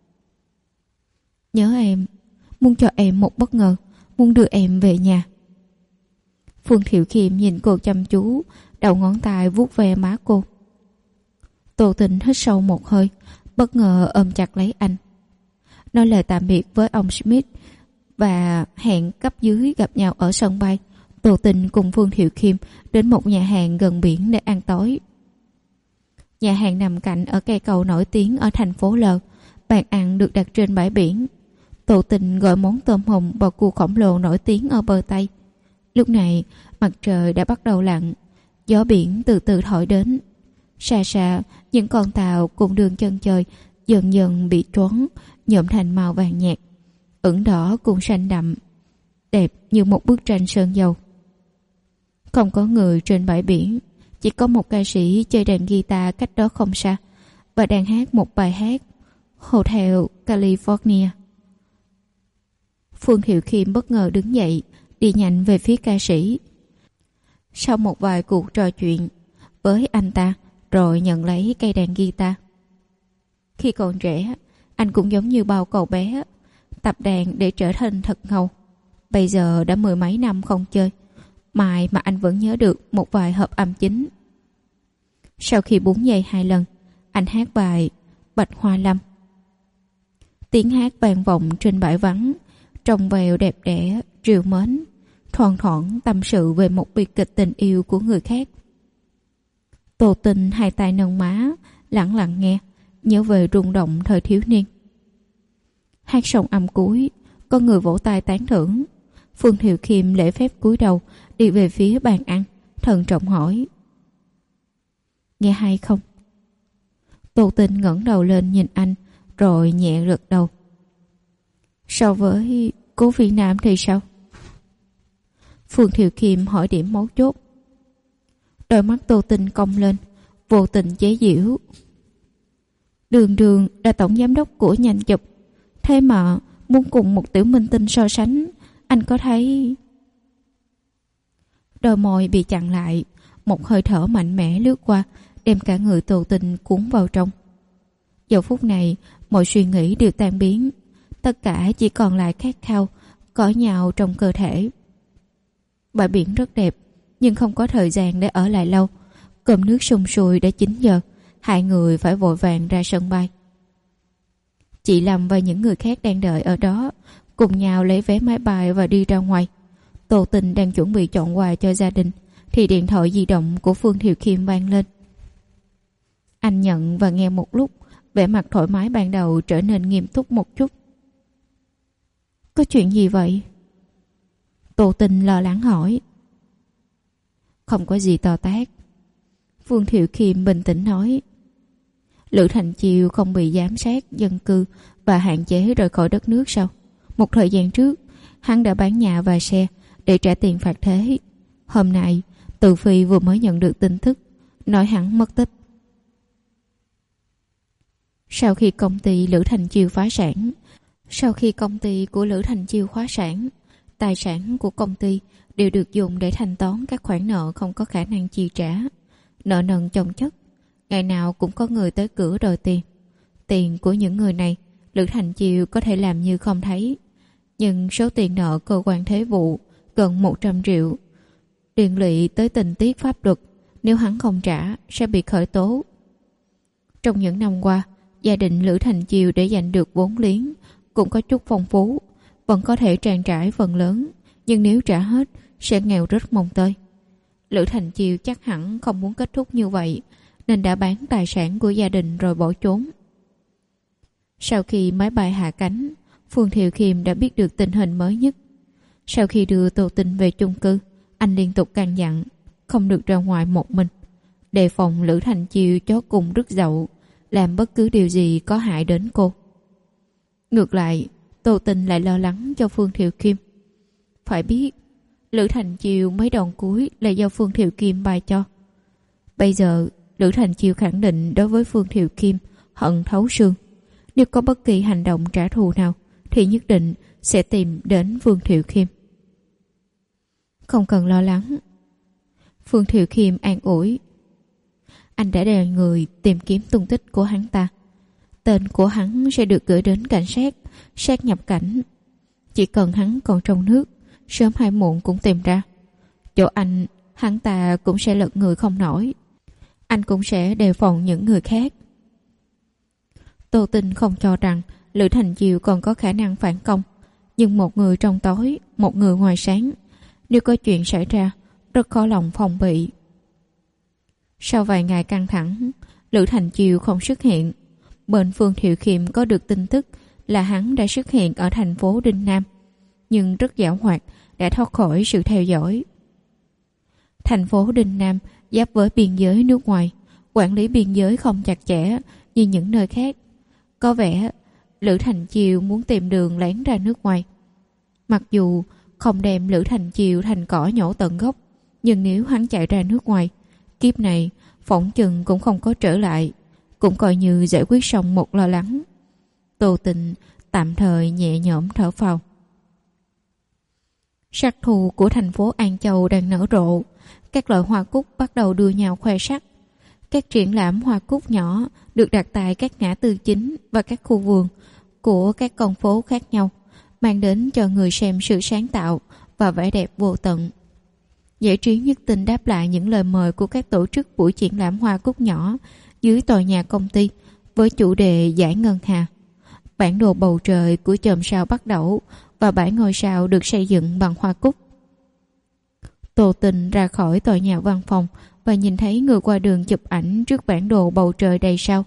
Nhớ em, muốn cho em một bất ngờ, muốn đưa em về nhà. Phương Thiệu Kim nhìn cô chăm chú, đầu ngón tay vuốt ve má cô. Tô Tinh hít sâu một hơi, bất ngờ ôm chặt lấy anh. Nói lời tạm biệt với ông Smith và hẹn cấp dưới gặp nhau ở sân bay. Tô Tinh cùng Phương Thiệu Kim đến một nhà hàng gần biển để ăn tối. Nhà hàng nằm cạnh ở cây cầu nổi tiếng ở thành phố L. Bàn ăn được đặt trên bãi biển. Tô Tinh gọi món tôm hùm bò cua khổng lồ nổi tiếng ở bờ Tây. Lúc này mặt trời đã bắt đầu lặn, gió biển từ từ thổi đến. Xa xa những con tàu cùng đường chân trời dần dần bị choáng nhuộm thành màu vàng nhạt, ửng đỏ cùng xanh đậm, đẹp như một bức tranh sơn dầu. Không có người trên bãi biển, chỉ có một ca sĩ chơi đàn guitar cách đó không xa và đang hát một bài hát Hotel California. Phương Thiệu Kim bất ngờ đứng dậy, đi nhanh về phía ca sĩ. Sau một vài cuộc trò chuyện với anh ta, rồi nhận lấy cây đàn guitar. Khi còn trẻ, anh cũng giống như bao cậu bé, tập đàn để trở thành thật ngầu. Bây giờ đã 10 mấy năm không chơi, mà anh vẫn nhớ được một vài hợp âm chính. Sau khi búng dây 2 lần, anh hát bài Bạch Hoa Lâm. Tiếng hát vang vọng trên bãi vắng, trong veo đẹp đẽ, trìu mến, thoang thoảng tâm sự về một bi kịch tình yêu của người khác. Tô Tinh hai tay nâng má, lặng lặng nghe, nhớ về rung động thời thiếu niên. Hát xong âm cuối, có người vỗ tay tán thưởng. Phương Thiệu Khiêm lễ phép cúi đầu đi về phía bàn ăn, thận trọng hỏi: nghe hay không? Tô Tinh ngẩng đầu lên nhìn anh, rồi nhẹ gật đầu. So với Cố Việt Nam thì sao? Phương Thiệu Khiêm hỏi điểm mấu chốt. Đôi mắt Tô Tinh cong lên, vô tình chế giễu: Đường Đường là tổng giám đốc của nhành chụp, thế mà muốn cùng một tiểu minh tinh so sánh, anh có thấy... Đôi môi bị chặn lại, một hơi thở mạnh mẽ lướt qua, đem cả người Tô Tinh cuốn vào trong. Giờ phút này, mọi suy nghĩ đều tan biến, tất cả chỉ còn lại khát khao, cỏ nhào trong cơ thể. Bãi biển rất đẹp, nhưng không có thời gian để ở lại lâu. Cơm nước sung sùi đã 9 giờ, hai người phải vội vàng ra sân bay. Chị Lâm và những người khác đang đợi ở đó, cùng nhau lấy vé máy bay và đi ra ngoài. Tô Tinh đang chuẩn bị chọn quà cho gia đình, thì điện thoại di động của Phương Thiệu Khiêm vang lên. Anh nhận và nghe một lúc, vẻ mặt thoải mái ban đầu trở nên nghiêm túc một chút. Có chuyện gì vậy? Tô Tinh lo lắng hỏi. Không có gì to tát. Phương Thiệu Khiêm bình tĩnh nói. Lữ Thành Chiêu không bị giám sát dân cư và hạn chế rời khỏi đất nước sao? Một thời gian trước, hắn đã bán nhà và xe để trả tiền phạt thế. Hôm nay, Từ Phi vừa mới nhận được tin tức, nói hắn mất tích. Sau khi công ty của Lữ Thành Chiêu phá sản, tài sản của công ty đều được dùng để thanh toán các khoản nợ không có khả năng chi trả. Nợ nần chồng chất, ngày nào cũng có người tới cửa đòi tiền. Tiền của những người này, Lữ Thành Chiêu có thể làm như không thấy. Nhưng số tiền nợ cơ quan thuế vụ gần 100 triệu, liên lụy tới tình tiết pháp luật, nếu hắn không trả sẽ bị khởi tố. Trong những năm qua, gia đình Lữ Thành Chiêu để giành được vốn liếng cũng có chút phong phú, vẫn có thể trang trải phần lớn, nhưng nếu trả hết sẽ nghèo rất mồng tơi. Lữ Thành Chiêu chắc hẳn không muốn kết thúc như vậy, nên đã bán tài sản của gia đình rồi bỏ trốn. Sau khi máy bay hạ cánh, Phương Thiệu Khiêm đã biết được tình hình mới nhất. Sau khi đưa Tô Tinh về chung cư, anh liên tục căn dặn không được ra ngoài một mình, đề phòng Lữ Thành Chiêu chó cùng rứt dậu, làm bất cứ điều gì có hại đến cô. Ngược lại, Tô Tinh lại lo lắng cho Phương Thiệu Khiêm. Phải biết, Lữ Thành Chiêu mấy đòn cuối là do Phương Thiệu Khiêm bài cho. Bây giờ, Lữ Thành Chiêu khẳng định đối với Phương Thiệu Khiêm hận thấu xương. Nếu có bất kỳ hành động trả thù nào, thì nhất định sẽ tìm đến Phương Thiệu Khiêm. Không cần lo lắng. Phương Thiệu Khiêm an ủi. Anh đã đèo người tìm kiếm tung tích của hắn ta. Tên của hắn sẽ được gửi đến cảnh sát, sát nhập cảnh. Chỉ cần hắn còn trong nước, sớm hay muộn cũng tìm ra. Chỗ anh, hắn ta cũng sẽ lật người không nổi. Anh cũng sẽ đề phòng những người khác. Tô Tinh không cho rằng Lữ Thành Chiêu còn có khả năng phản công, nhưng một người trong tối, một người ngoài sáng, nếu có chuyện xảy ra, rất khó lòng phòng bị. Sau vài ngày căng thẳng, Lữ Thành Chiêu không xuất hiện. Bên Phương Thiệu Khiêm có được tin tức là hắn đã xuất hiện ở thành phố Đinh Nam, nhưng rất giảo hoạt, đã thoát khỏi sự theo dõi. Thành phố Đinh Nam giáp với biên giới nước ngoài, quản lý biên giới không chặt chẽ như những nơi khác. Có vẻ Lữ Thành Chiêu muốn tìm đường lén ra nước ngoài. Mặc dù không đem Lữ Thành Chiêu thành cỏ nhổ tận gốc, nhưng nếu hắn chạy ra nước ngoài, kiếp này phỏng chừng cũng không có trở lại, cũng coi như giải quyết xong một lo lắng. Tô Tinh tạm thời nhẹ nhõm thở phào. Sắc thu của thành phố An Châu đang nở rộ, các loại hoa cúc bắt đầu đua nhau khoe sắc. Các triển lãm hoa cúc nhỏ được đặt tại các ngã tư chính và các khu vườn của các con phố khác nhau, mang đến cho người xem sự sáng tạo và vẻ đẹp vô tận. Giải trí Nhất Tinh đáp lại những lời mời của các tổ chức buổi triển lãm hoa cúc nhỏ dưới tòa nhà công ty với chủ đề Giải Ngân Hà. Bản đồ bầu trời của chòm sao bắt đầu và 7 ngôi sao được xây dựng bằng hoa cúc. Tô Tình ra khỏi tòa nhà văn phòng và nhìn thấy người qua đường chụp ảnh trước bản đồ bầu trời đầy sao.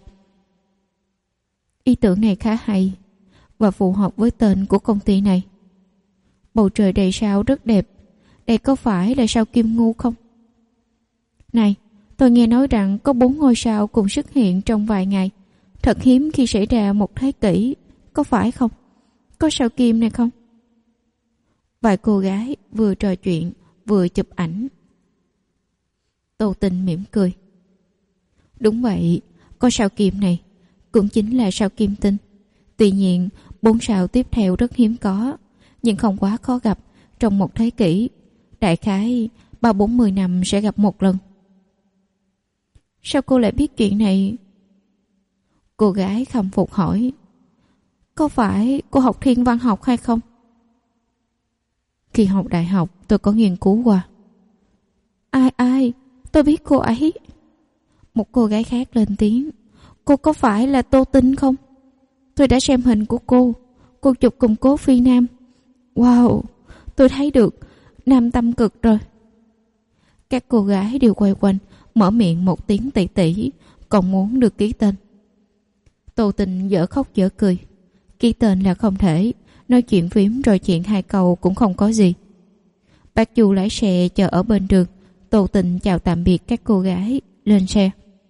Ý tưởng này khá hay và phù hợp với tên của công ty này. Bầu trời đầy sao rất đẹp. Đây có phải là sao Kim Ngưu không? Này, tôi nghe nói rằng có 4 ngôi sao cùng xuất hiện trong vài ngày. Thật hiếm khi xảy ra một thế kỷ, có phải không? Có sao Kim này không? Vài cô gái vừa trò chuyện vừa chụp ảnh. Tô Tình mỉm cười. Đúng vậy, có sao Kim này, cũng chính là sao Kim Tinh. Tuy nhiên, 4 sao tiếp theo rất hiếm có, nhưng không quá khó gặp trong một thế kỷ. Đại khái 30-40 năm sẽ gặp một lần. Sao cô lại biết chuyện này? Cô gái khâm phục hỏi. Có phải cô học thiên văn học hay không? Khi học đại học tôi có nghiên cứu qua. Ai, tôi biết cô ấy. Một cô gái khác lên tiếng. Cô có phải là Tô Tinh không? Tôi đã xem hình của cô chụp cùng Cố Phi Nam. Wow, tôi thấy được nam tâm cực rồi. Các cô gái đều quay quanh, mở miệng một tiếng tỉ tỉ, còn muốn được ký tên. Tô Tình dở khóc dở cười. Ký tên là không thể, nói chuyện phím trò chuyện 2 câu cũng không có gì. Bác Chu lái xe chờ ở bên đường. Tô Tình chào tạm biệt các cô gái, lên xe.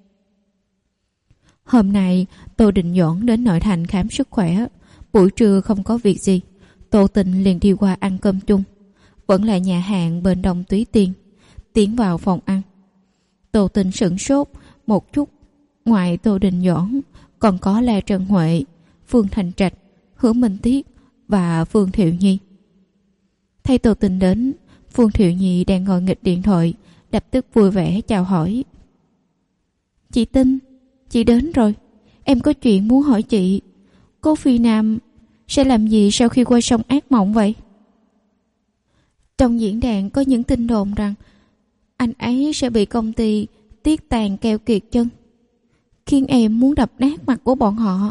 Hôm nay Tô Định Doãn đến nội thành khám sức khỏe. Buổi trưa không có việc gì, Tô Tình liền đi qua ăn cơm chung. Vẫn là nhà hàng bên Đông Túy Tiên. Tiến vào phòng ăn, Tô Tình sửng sốt một chút. Ngoài Tô Định Doãn còn có La Trần Huệ, Phương Thành Trạch, Hứa Minh Tiết và Phương Thiệu Nhi. Thấy Tô Tình đến, Phương Thiệu Nhi đang ngồi nghịch điện thoại, lập tức vui vẻ chào hỏi. Chị Tinh, chị đến rồi. Em có chuyện muốn hỏi chị. Cố Phi Nam sẽ làm gì sau khi qua sông ác mộng vậy? Trong diễn đàn có những tin đồn rằng anh ấy sẽ bị công ty Tiết Tàn keo kiệt chân, khiến em muốn đập nát mặt của bọn họ.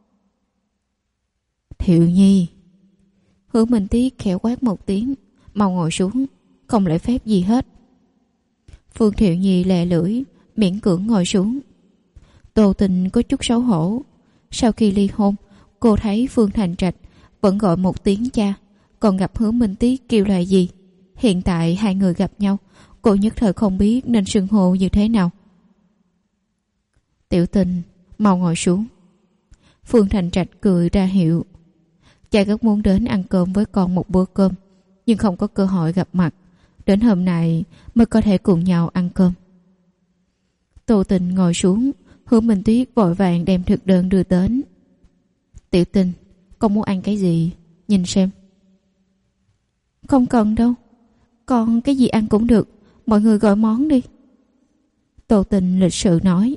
Thiệu Nhi. Hứa Minh Tiết khẽ quát một tiếng, mau ngồi xuống, không lễ phép gì hết. Phương Thiệu Nhi lè lưỡi, miễn cưỡng ngồi xuống. Tô Tình có chút xấu hổ. Sau khi ly hôn, cô thấy Phương Thành Trạch vẫn gọi một tiếng cha, còn gặp Hứa Minh Tiết kêu là gì. Hiện tại hai người gặp nhau, cô nhất thời không biết nên xưng hô như thế nào. Tiểu Tình, mau ngồi xuống. Phương Thành Trạch cười ra hiệu. Cha rất muốn đến ăn cơm với con một bữa cơm, nhưng không có cơ hội gặp mặt. Đến hôm nay mới có thể cùng nhau ăn cơm. Tô Tình ngồi xuống, Hứa Minh Tuyết vội vàng đem thực đơn đưa đến. Tiểu Tình, con muốn ăn cái gì? Nhìn xem. Không cần đâu, con cái gì ăn cũng được, mọi người gọi món đi. Tô Tình lịch sự nói.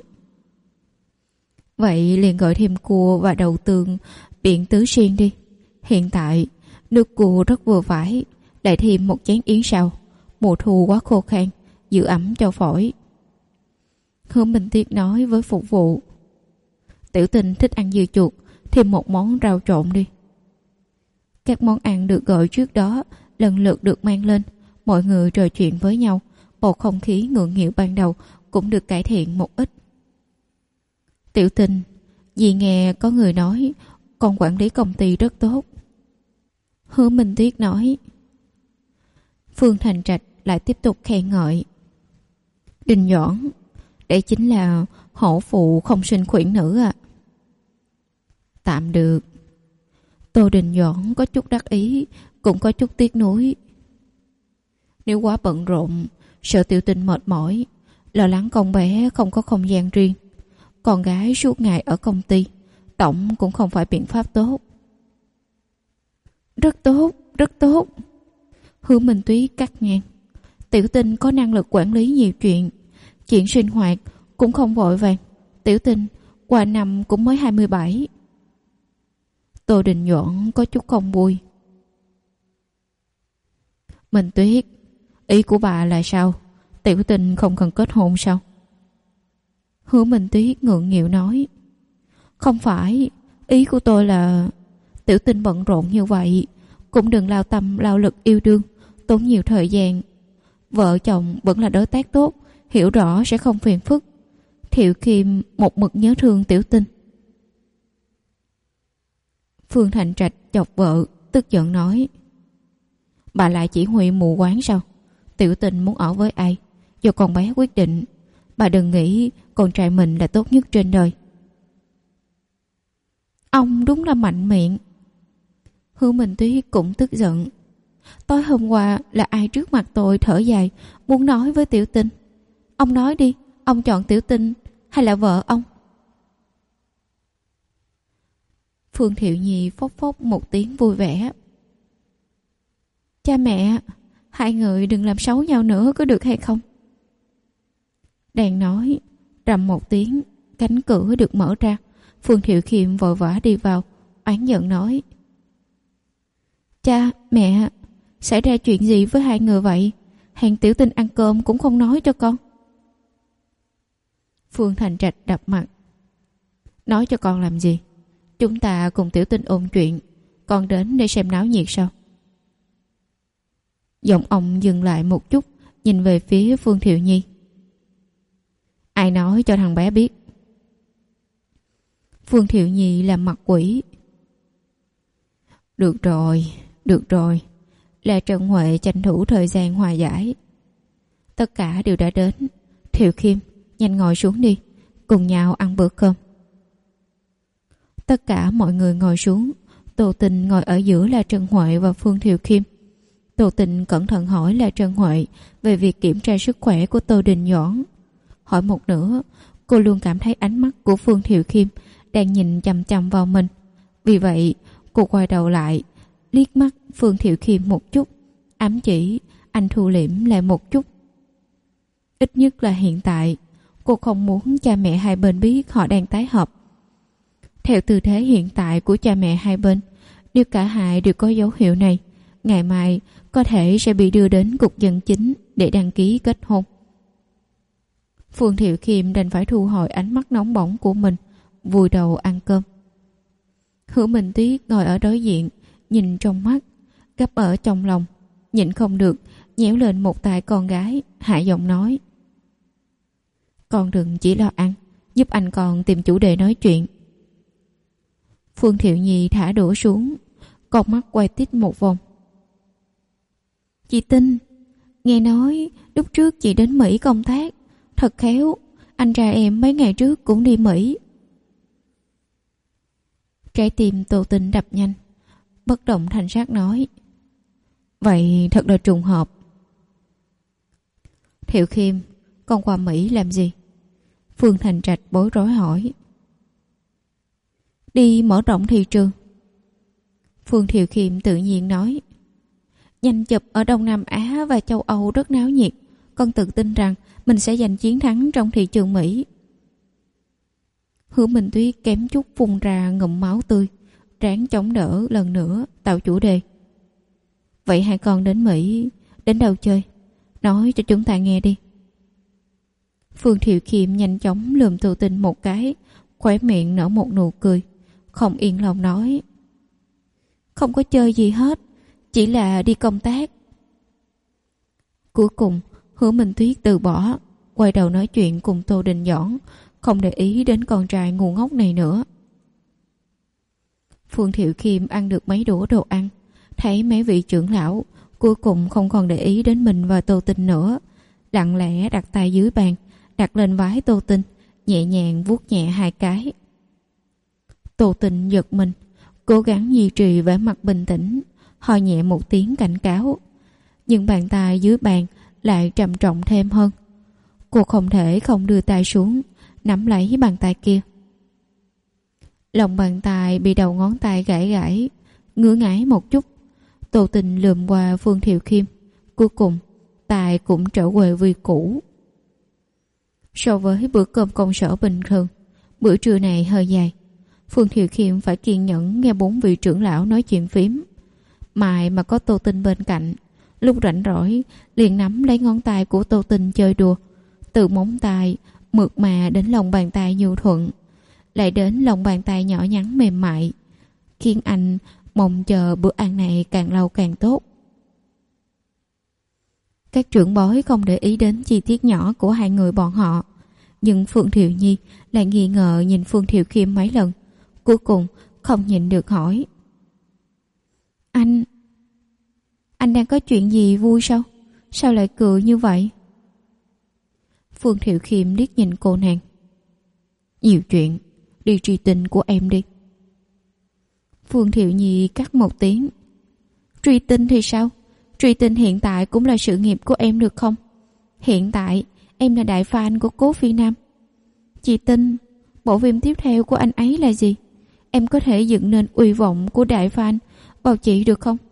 Vậy liền gọi thêm cua và đậu tương biển tứ xuyên đi. Hiện tại nước cua rất vừa phải, lại thêm một chén yến xào. Mùa thu quá khô khan, giữ ẩm cho phổi. Hứa Minh Tiết nói với phục vụ. Tiểu Tình thích ăn dưa chuột, thêm một món rau trộn đi. Các món ăn được gọi trước đó lần lượt được mang lên. Mọi người trò chuyện với nhau, bầu không khí ngượng nghịu ban đầu cũng được cải thiện một ít. Tiểu Tình, dì nghe có người nói con quản lý công ty rất tốt. Hứa Minh Tuyết nói. Phương Thành Trạch lại tiếp tục khen ngợi. Đình Doãn, đây chính là hổ phụ không sinh khuyển nữ à. Tạm được. Tô Đình Doãn có chút đắc ý, cũng có chút tiếc nuối. Nếu quá bận rộn, sợ Tiểu Tình mệt mỏi, lo lắng con bé không có không gian riêng. Con gái suốt ngày ở công ty, tổng cũng không phải biện pháp tốt. Rất tốt, rất tốt. Hứa Minh Tuyết cắt ngang. Tiểu Tinh có năng lực quản lý nhiều chuyện. Chuyện sinh hoạt cũng không vội vàng. Tiểu Tinh qua năm cũng mới 27. Tô Đình Doãn có chút không vui. Minh Tuyết, ý của bà là sao? Tiểu Tinh không cần kết hôn sao? Hứa Minh Tuyết ngượng nghịu nói. Không phải, ý của tôi là Tiểu Tinh bận rộn như vậy, cũng đừng lao tâm lao lực yêu đương, tốn nhiều thời gian. Vợ chồng vẫn là đối tác tốt, hiểu rõ sẽ không phiền phức. Thiệu Kim một mực nhớ thương Tiểu Tinh. Phương Thành Trạch chọc vợ, tức giận nói. Bà lại chỉ huy mù quáng sao? Tiểu Tinh muốn ở với ai, do con bé quyết định. Bà đừng nghĩ con trai mình là tốt nhất trên đời. Ông đúng là mạnh miệng. Hứa Minh Tuyết cũng tức giận. Tối hôm qua là ai trước mặt tôi thở dài muốn nói với Tiểu Tinh? Ông nói đi, ông chọn Tiểu Tinh hay là vợ ông? Phương Thiệu Nhi phốc phốc một tiếng vui vẻ. Cha mẹ, hai người đừng làm xấu nhau nữa có được hay không? Đang nói, rầm một tiếng, cánh cửa được mở ra. Phương Thiệu Khiêm vội vã đi vào, oán giận nói. Cha, mẹ, xảy ra chuyện gì với hai người vậy? Hẹn Tiểu Tinh ăn cơm cũng không nói cho con. Phương Thành Trạch đập mặt. Nói cho con làm gì? Chúng ta cùng Tiểu Tinh ôn chuyện, con đến để xem náo nhiệt sao? Giọng ông dừng lại một chút, nhìn về phía Phương Thiệu Nhi. Ai nói cho thằng bé biết? Phương Thiệu Nhi làm mặt quỷ. Được rồi, được rồi. Là Trần Huệ tranh thủ thời gian hòa giải. Tất cả đều đã đến. Thiệu Khiêm, nhanh ngồi xuống đi, cùng nhau ăn bữa cơm. Tất cả mọi người ngồi xuống. Tô Tình ngồi ở giữa là Trần Huệ và Phương Thiệu Khiêm. Tô Tình cẩn thận hỏi là Trần Huệ về việc kiểm tra sức khỏe của Tô Đình Doãn. Hỏi một nửa, cô luôn cảm thấy ánh mắt của Phương Thiệu Khiêm đang nhìn chằm chằm vào mình. Vì vậy, cô quay đầu lại, liếc mắt Phương Thiệu Khiêm một chút, ám chỉ anh thu liễm lại một chút. Ít nhất là hiện tại, cô không muốn cha mẹ hai bên biết họ đang tái hợp. Theo tư thế hiện tại của cha mẹ hai bên, nếu cả hai đều có dấu hiệu này, ngày mai có thể sẽ bị đưa đến cục dân chính để đăng ký kết hôn. Phương Thiệu Khiêm đành phải thu hồi ánh mắt nóng bỏng của mình, vùi đầu ăn cơm. Hứa Minh Tuyết ngồi ở đối diện, nhìn trong mắt, gấp ở trong lòng, nhịn không được, nhéo lên một tay con gái, hạ giọng nói. Con đừng chỉ lo ăn, giúp anh còn tìm chủ đề nói chuyện. Phương Thiệu Nhi thả đũa xuống, con mắt quay tít một vòng. Chị Tinh, nghe nói lúc trước chị đến Mỹ công tác, thật khéo, anh trai em mấy ngày trước cũng đi Mỹ. Trái tim Tô Tinh đập nhanh, bất động thanh sắc nói. Vậy thật là trùng hợp. Thiệu Khiêm, con qua Mỹ làm gì? Phương Thành Trạch bối rối hỏi. Đi mở rộng thị trường. Phương Thiệu Khiêm tự nhiên nói. Giành chụp ở Đông Nam Á và châu Âu rất náo nhiệt. Con tự tin rằng mình sẽ giành chiến thắng trong thị trường Mỹ. Hứa Minh Tuyết kém chút phun ra ngụm máu tươi, ráng chống đỡ lần nữa tạo chủ đề. Vậy hai con đến Mỹ, đến đâu chơi? Nói cho chúng ta nghe đi. Phương Thiệu Khiêm nhanh chóng lườm Tô Tinh một cái, khóe miệng nở một nụ cười, không yên lòng nói. Không có chơi gì hết, chỉ là đi công tác. Cuối cùng, Hứa Minh Tuyết từ bỏ, quay đầu nói chuyện cùng Tô Đình Doãn, không để ý đến con trai ngu ngốc này nữa. Phương Thiệu Khiêm ăn được mấy đũa đồ ăn, thấy mấy vị trưởng lão cuối cùng không còn để ý đến mình và Tô Tinh nữa, lặng lẽ đặt tay dưới bàn, đặt lên vai Tô Tinh, nhẹ nhàng vuốt nhẹ hai cái. Tô Tinh giật mình, cố gắng duy trì vẻ mặt bình tĩnh, ho nhẹ một tiếng cảnh cáo, nhưng bàn tay dưới bàn lại trầm trọng thêm hơn. Cô không thể không đưa tay xuống, nắm lấy bàn tay kia. Lòng bàn tay bị đầu ngón tay gãi gãi, ngứa ngáy một chút. Tô Tình lườm qua Phương Thiệu Khiêm, Cuối cùng Tài cũng trở về quy củ. So với bữa cơm công sở bình thường, bữa trưa này hơi dài. Phương Thiệu Khiêm phải kiên nhẫn nghe 4 vị trưởng lão nói chuyện phím. Mai mà có Tô Tinh bên cạnh, lúc rảnh rỗi liền nắm lấy ngón tay của Tô Tinh chơi đùa, từ móng tay mượt mà đến lòng bàn tay nhu thuận, lại đến lòng bàn tay nhỏ nhắn mềm mại, khiến anh mong chờ bữa ăn này càng lâu càng tốt. Các trưởng bối không để ý đến chi tiết nhỏ của hai người bọn họ, nhưng Phương Thiệu Nhi lại nghi ngờ nhìn Phương Thiệu Khiêm mấy lần, cuối cùng không nhịn được hỏi: Anh đang có chuyện gì vui sao? Sao lại cười như vậy? Phương Thiệu Khiêm liếc nhìn cô nàng: Nhiều chuyện, đi truy tình của em đi. Phương Thiệu Nhi cắt một tiếng: Truy tinh thì sao? Truy tinh hiện tại cũng là sự nghiệp của em được không? Hiện tại em là đại fan của Cố Phi Nam. Chị tin bộ phim tiếp theo của anh ấy là gì? Em có thể dựng nên uy vọng của đại fan vào chị được không?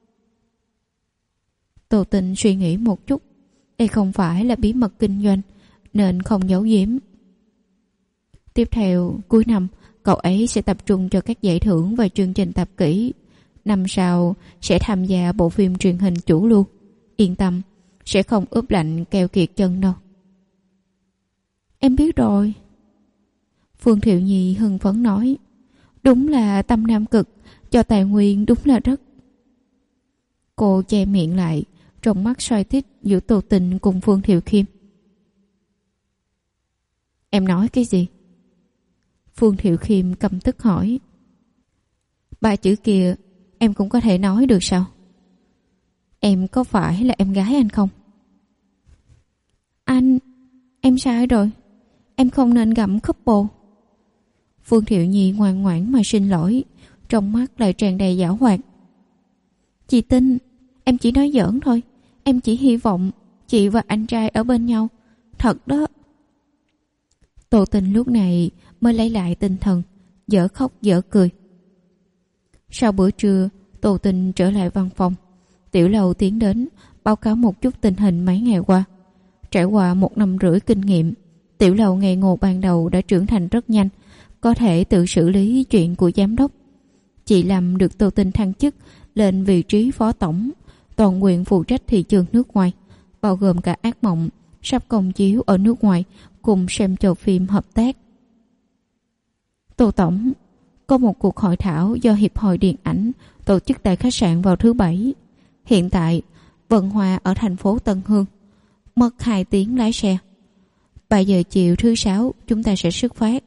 Tô Tinh suy nghĩ một chút. Đây không phải là bí mật kinh doanh nên không giấu giếm. Tiếp theo cuối năm cậu ấy sẽ tập trung cho các giải thưởng và chương trình tập kỹ. Năm sau sẽ tham gia bộ phim truyền hình chủ lưu. Yên tâm, sẽ không ướp lạnh keo kiệt chân đâu. Em biết rồi. Phương Thiệu Nhi hưng phấn nói: Đúng là tâm nam cực, cho tài nguyên đúng là rất. Cô che miệng lại, trong mắt xoay tít giữa Tô Tình cùng Phương Thiệu Khiêm. Em nói cái gì? Phương Thiệu Khiêm căm tức hỏi. 3 chữ kia em cũng có thể nói được sao? Em có phải là em gái anh không? Em sai rồi. Em không nên gặm couple. Phương Thiệu Nhi ngoan ngoãn mà xin lỗi, trong mắt lại tràn đầy giảo hoạt. Chị tin, em chỉ nói giỡn thôi. Em chỉ hy vọng chị và anh trai ở bên nhau. Thật đó. Tô Tình lúc này mới lấy lại tinh thần, dở khóc dở cười. Sau bữa trưa, Tô Tình trở lại văn phòng. Tiểu Lầu tiến đến báo cáo một chút tình hình mấy ngày qua. Trải qua 1 năm rưỡi kinh nghiệm, Tiểu Lầu ngây ngô ban đầu đã trưởng thành rất nhanh, có thể tự xử lý chuyện của giám đốc. Chị Lâm được Tô Tình thăng chức lên vị trí phó tổng, toàn quyền phụ trách thị trường nước ngoài, bao gồm cả Ác Mộng sắp công chiếu ở nước ngoài cùng xem chầu phim hợp tác. Tô tổng, có một cuộc hội thảo do Hiệp hội Điện ảnh tổ chức tại khách sạn vào thứ Bảy. Hiện tại Vân Hoa ở thành phố Tân Hương, mất 2 tiếng lái xe. 3 giờ chiều thứ Sáu chúng ta sẽ xuất phát.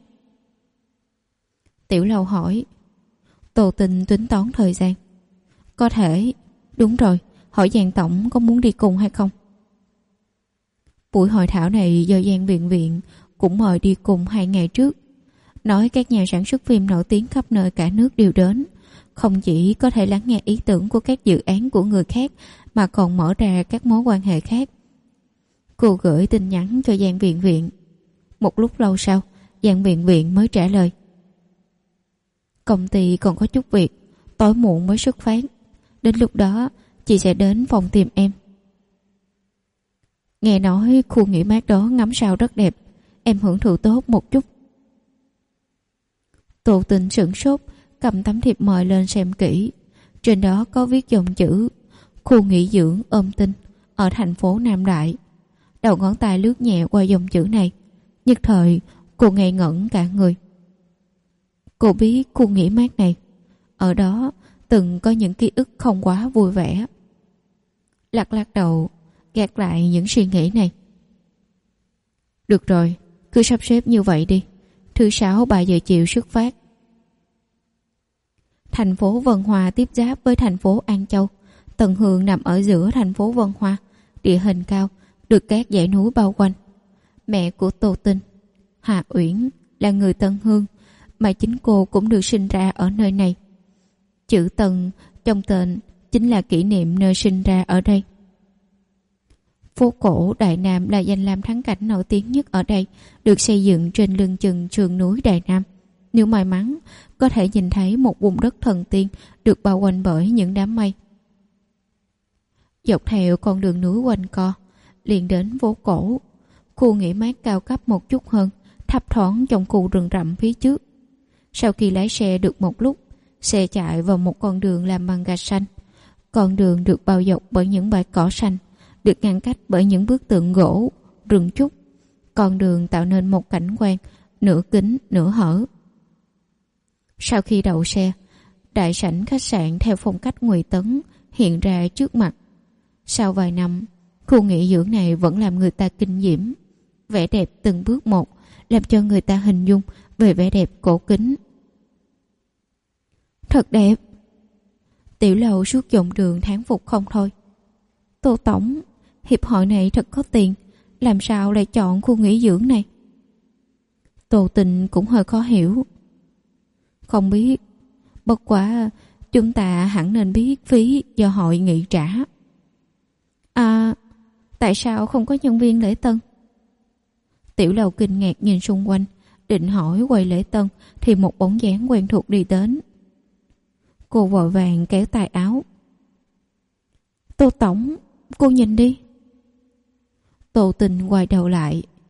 Tiểu Lầu hỏi. Tô Tình tính toán thời gian. Có thể. Đúng rồi, hỏi Giang tổng có muốn đi cùng hay không? Buổi hội thảo này do Giang Viện cũng mời đi cùng 2 ngày trước. Nói các nhà sản xuất phim nổi tiếng khắp nơi cả nước đều đến, không chỉ có thể lắng nghe ý tưởng của các dự án của người khác mà còn mở ra các mối quan hệ khác. Cô gửi tin nhắn cho Giang Viện. Một lúc lâu sau, Giang Viện mới trả lời. Công ty còn có chút việc, tối muộn mới xuất phát. Đến lúc đó, chị sẽ đến phòng tìm em. Nghe nói khu nghỉ mát đó ngắm sao rất đẹp, em hưởng thụ tốt một chút. Tô Tình sửng sốt, cầm tấm thiệp mời lên xem kỹ. Trên đó có viết dòng chữ khu nghỉ dưỡng Ôm Tinh ở thành phố Nam Đại. Đầu ngón tay lướt nhẹ qua dòng chữ này, nhất thời cô ngây ngẩn cả người. Cô biết khu nghỉ mát này, ở đó từng có những ký ức không quá vui vẻ. Lắc đầu gạt lại những suy nghĩ này. Được rồi, cứ sắp xếp như vậy đi. Thứ Sáu 3 giờ chiều xuất phát. Thành phố Vân Hoa tiếp giáp với thành phố An Châu. Tân Hương nằm ở giữa thành phố Vân Hoa, địa hình cao, được các dãy núi bao quanh. Mẹ của Tô Tình, Hà Uyển, là người Tân Hương, mà chính cô cũng được sinh ra ở nơi này. Chữ Tân trong tên chính là kỷ niệm nơi sinh ra ở đây. Phố cổ Đại Nam là danh lam thắng cảnh nổi tiếng nhất ở đây, được xây dựng trên lưng chừng sườn núi Đại Nam. Nếu may mắn, có thể nhìn thấy một vùng đất thần tiên được bao quanh bởi những đám mây. Dọc theo con đường núi quanh co, liền đến phố cổ. Khu nghỉ mát cao cấp một chút hơn, thấp thoáng trong khu rừng rậm phía trước. Sau khi lái xe được một lúc, xe chạy vào một con đường làm bằng gạch xanh. Con đường được bao dọc bởi những bãi cỏ xanh, được ngăn cách bởi những bức tượng gỗ, rừng trúc. Con đường tạo nên một cảnh quan nửa kính nửa hở. Sau khi đậu xe, đại sảnh khách sạn theo phong cách Ngụy Tấn hiện ra trước mặt. Sau vài năm, khu nghỉ dưỡng này vẫn làm người ta kinh diễm. Vẻ đẹp từng bước một làm cho người ta hình dung về vẻ đẹp cổ kính. Thật đẹp. Tiểu Lầu suốt dòng đường thán phục không thôi. Tô tổng, hiệp hội này thật có tiền, làm sao lại chọn khu nghỉ dưỡng này? Tô Tình cũng hơi khó hiểu. Không biết, bất quá chúng ta hẳn nên biết phí do hội nghị trả. À, tại sao không có nhân viên lễ tân? Tiểu Lầu kinh ngạc nhìn xung quanh, định hỏi quầy lễ tân thì một bóng dáng quen thuộc đi đến. Cô vội vàng kéo tay áo. Tô tổng, cô nhìn đi. Tô Tình quay đầu lại,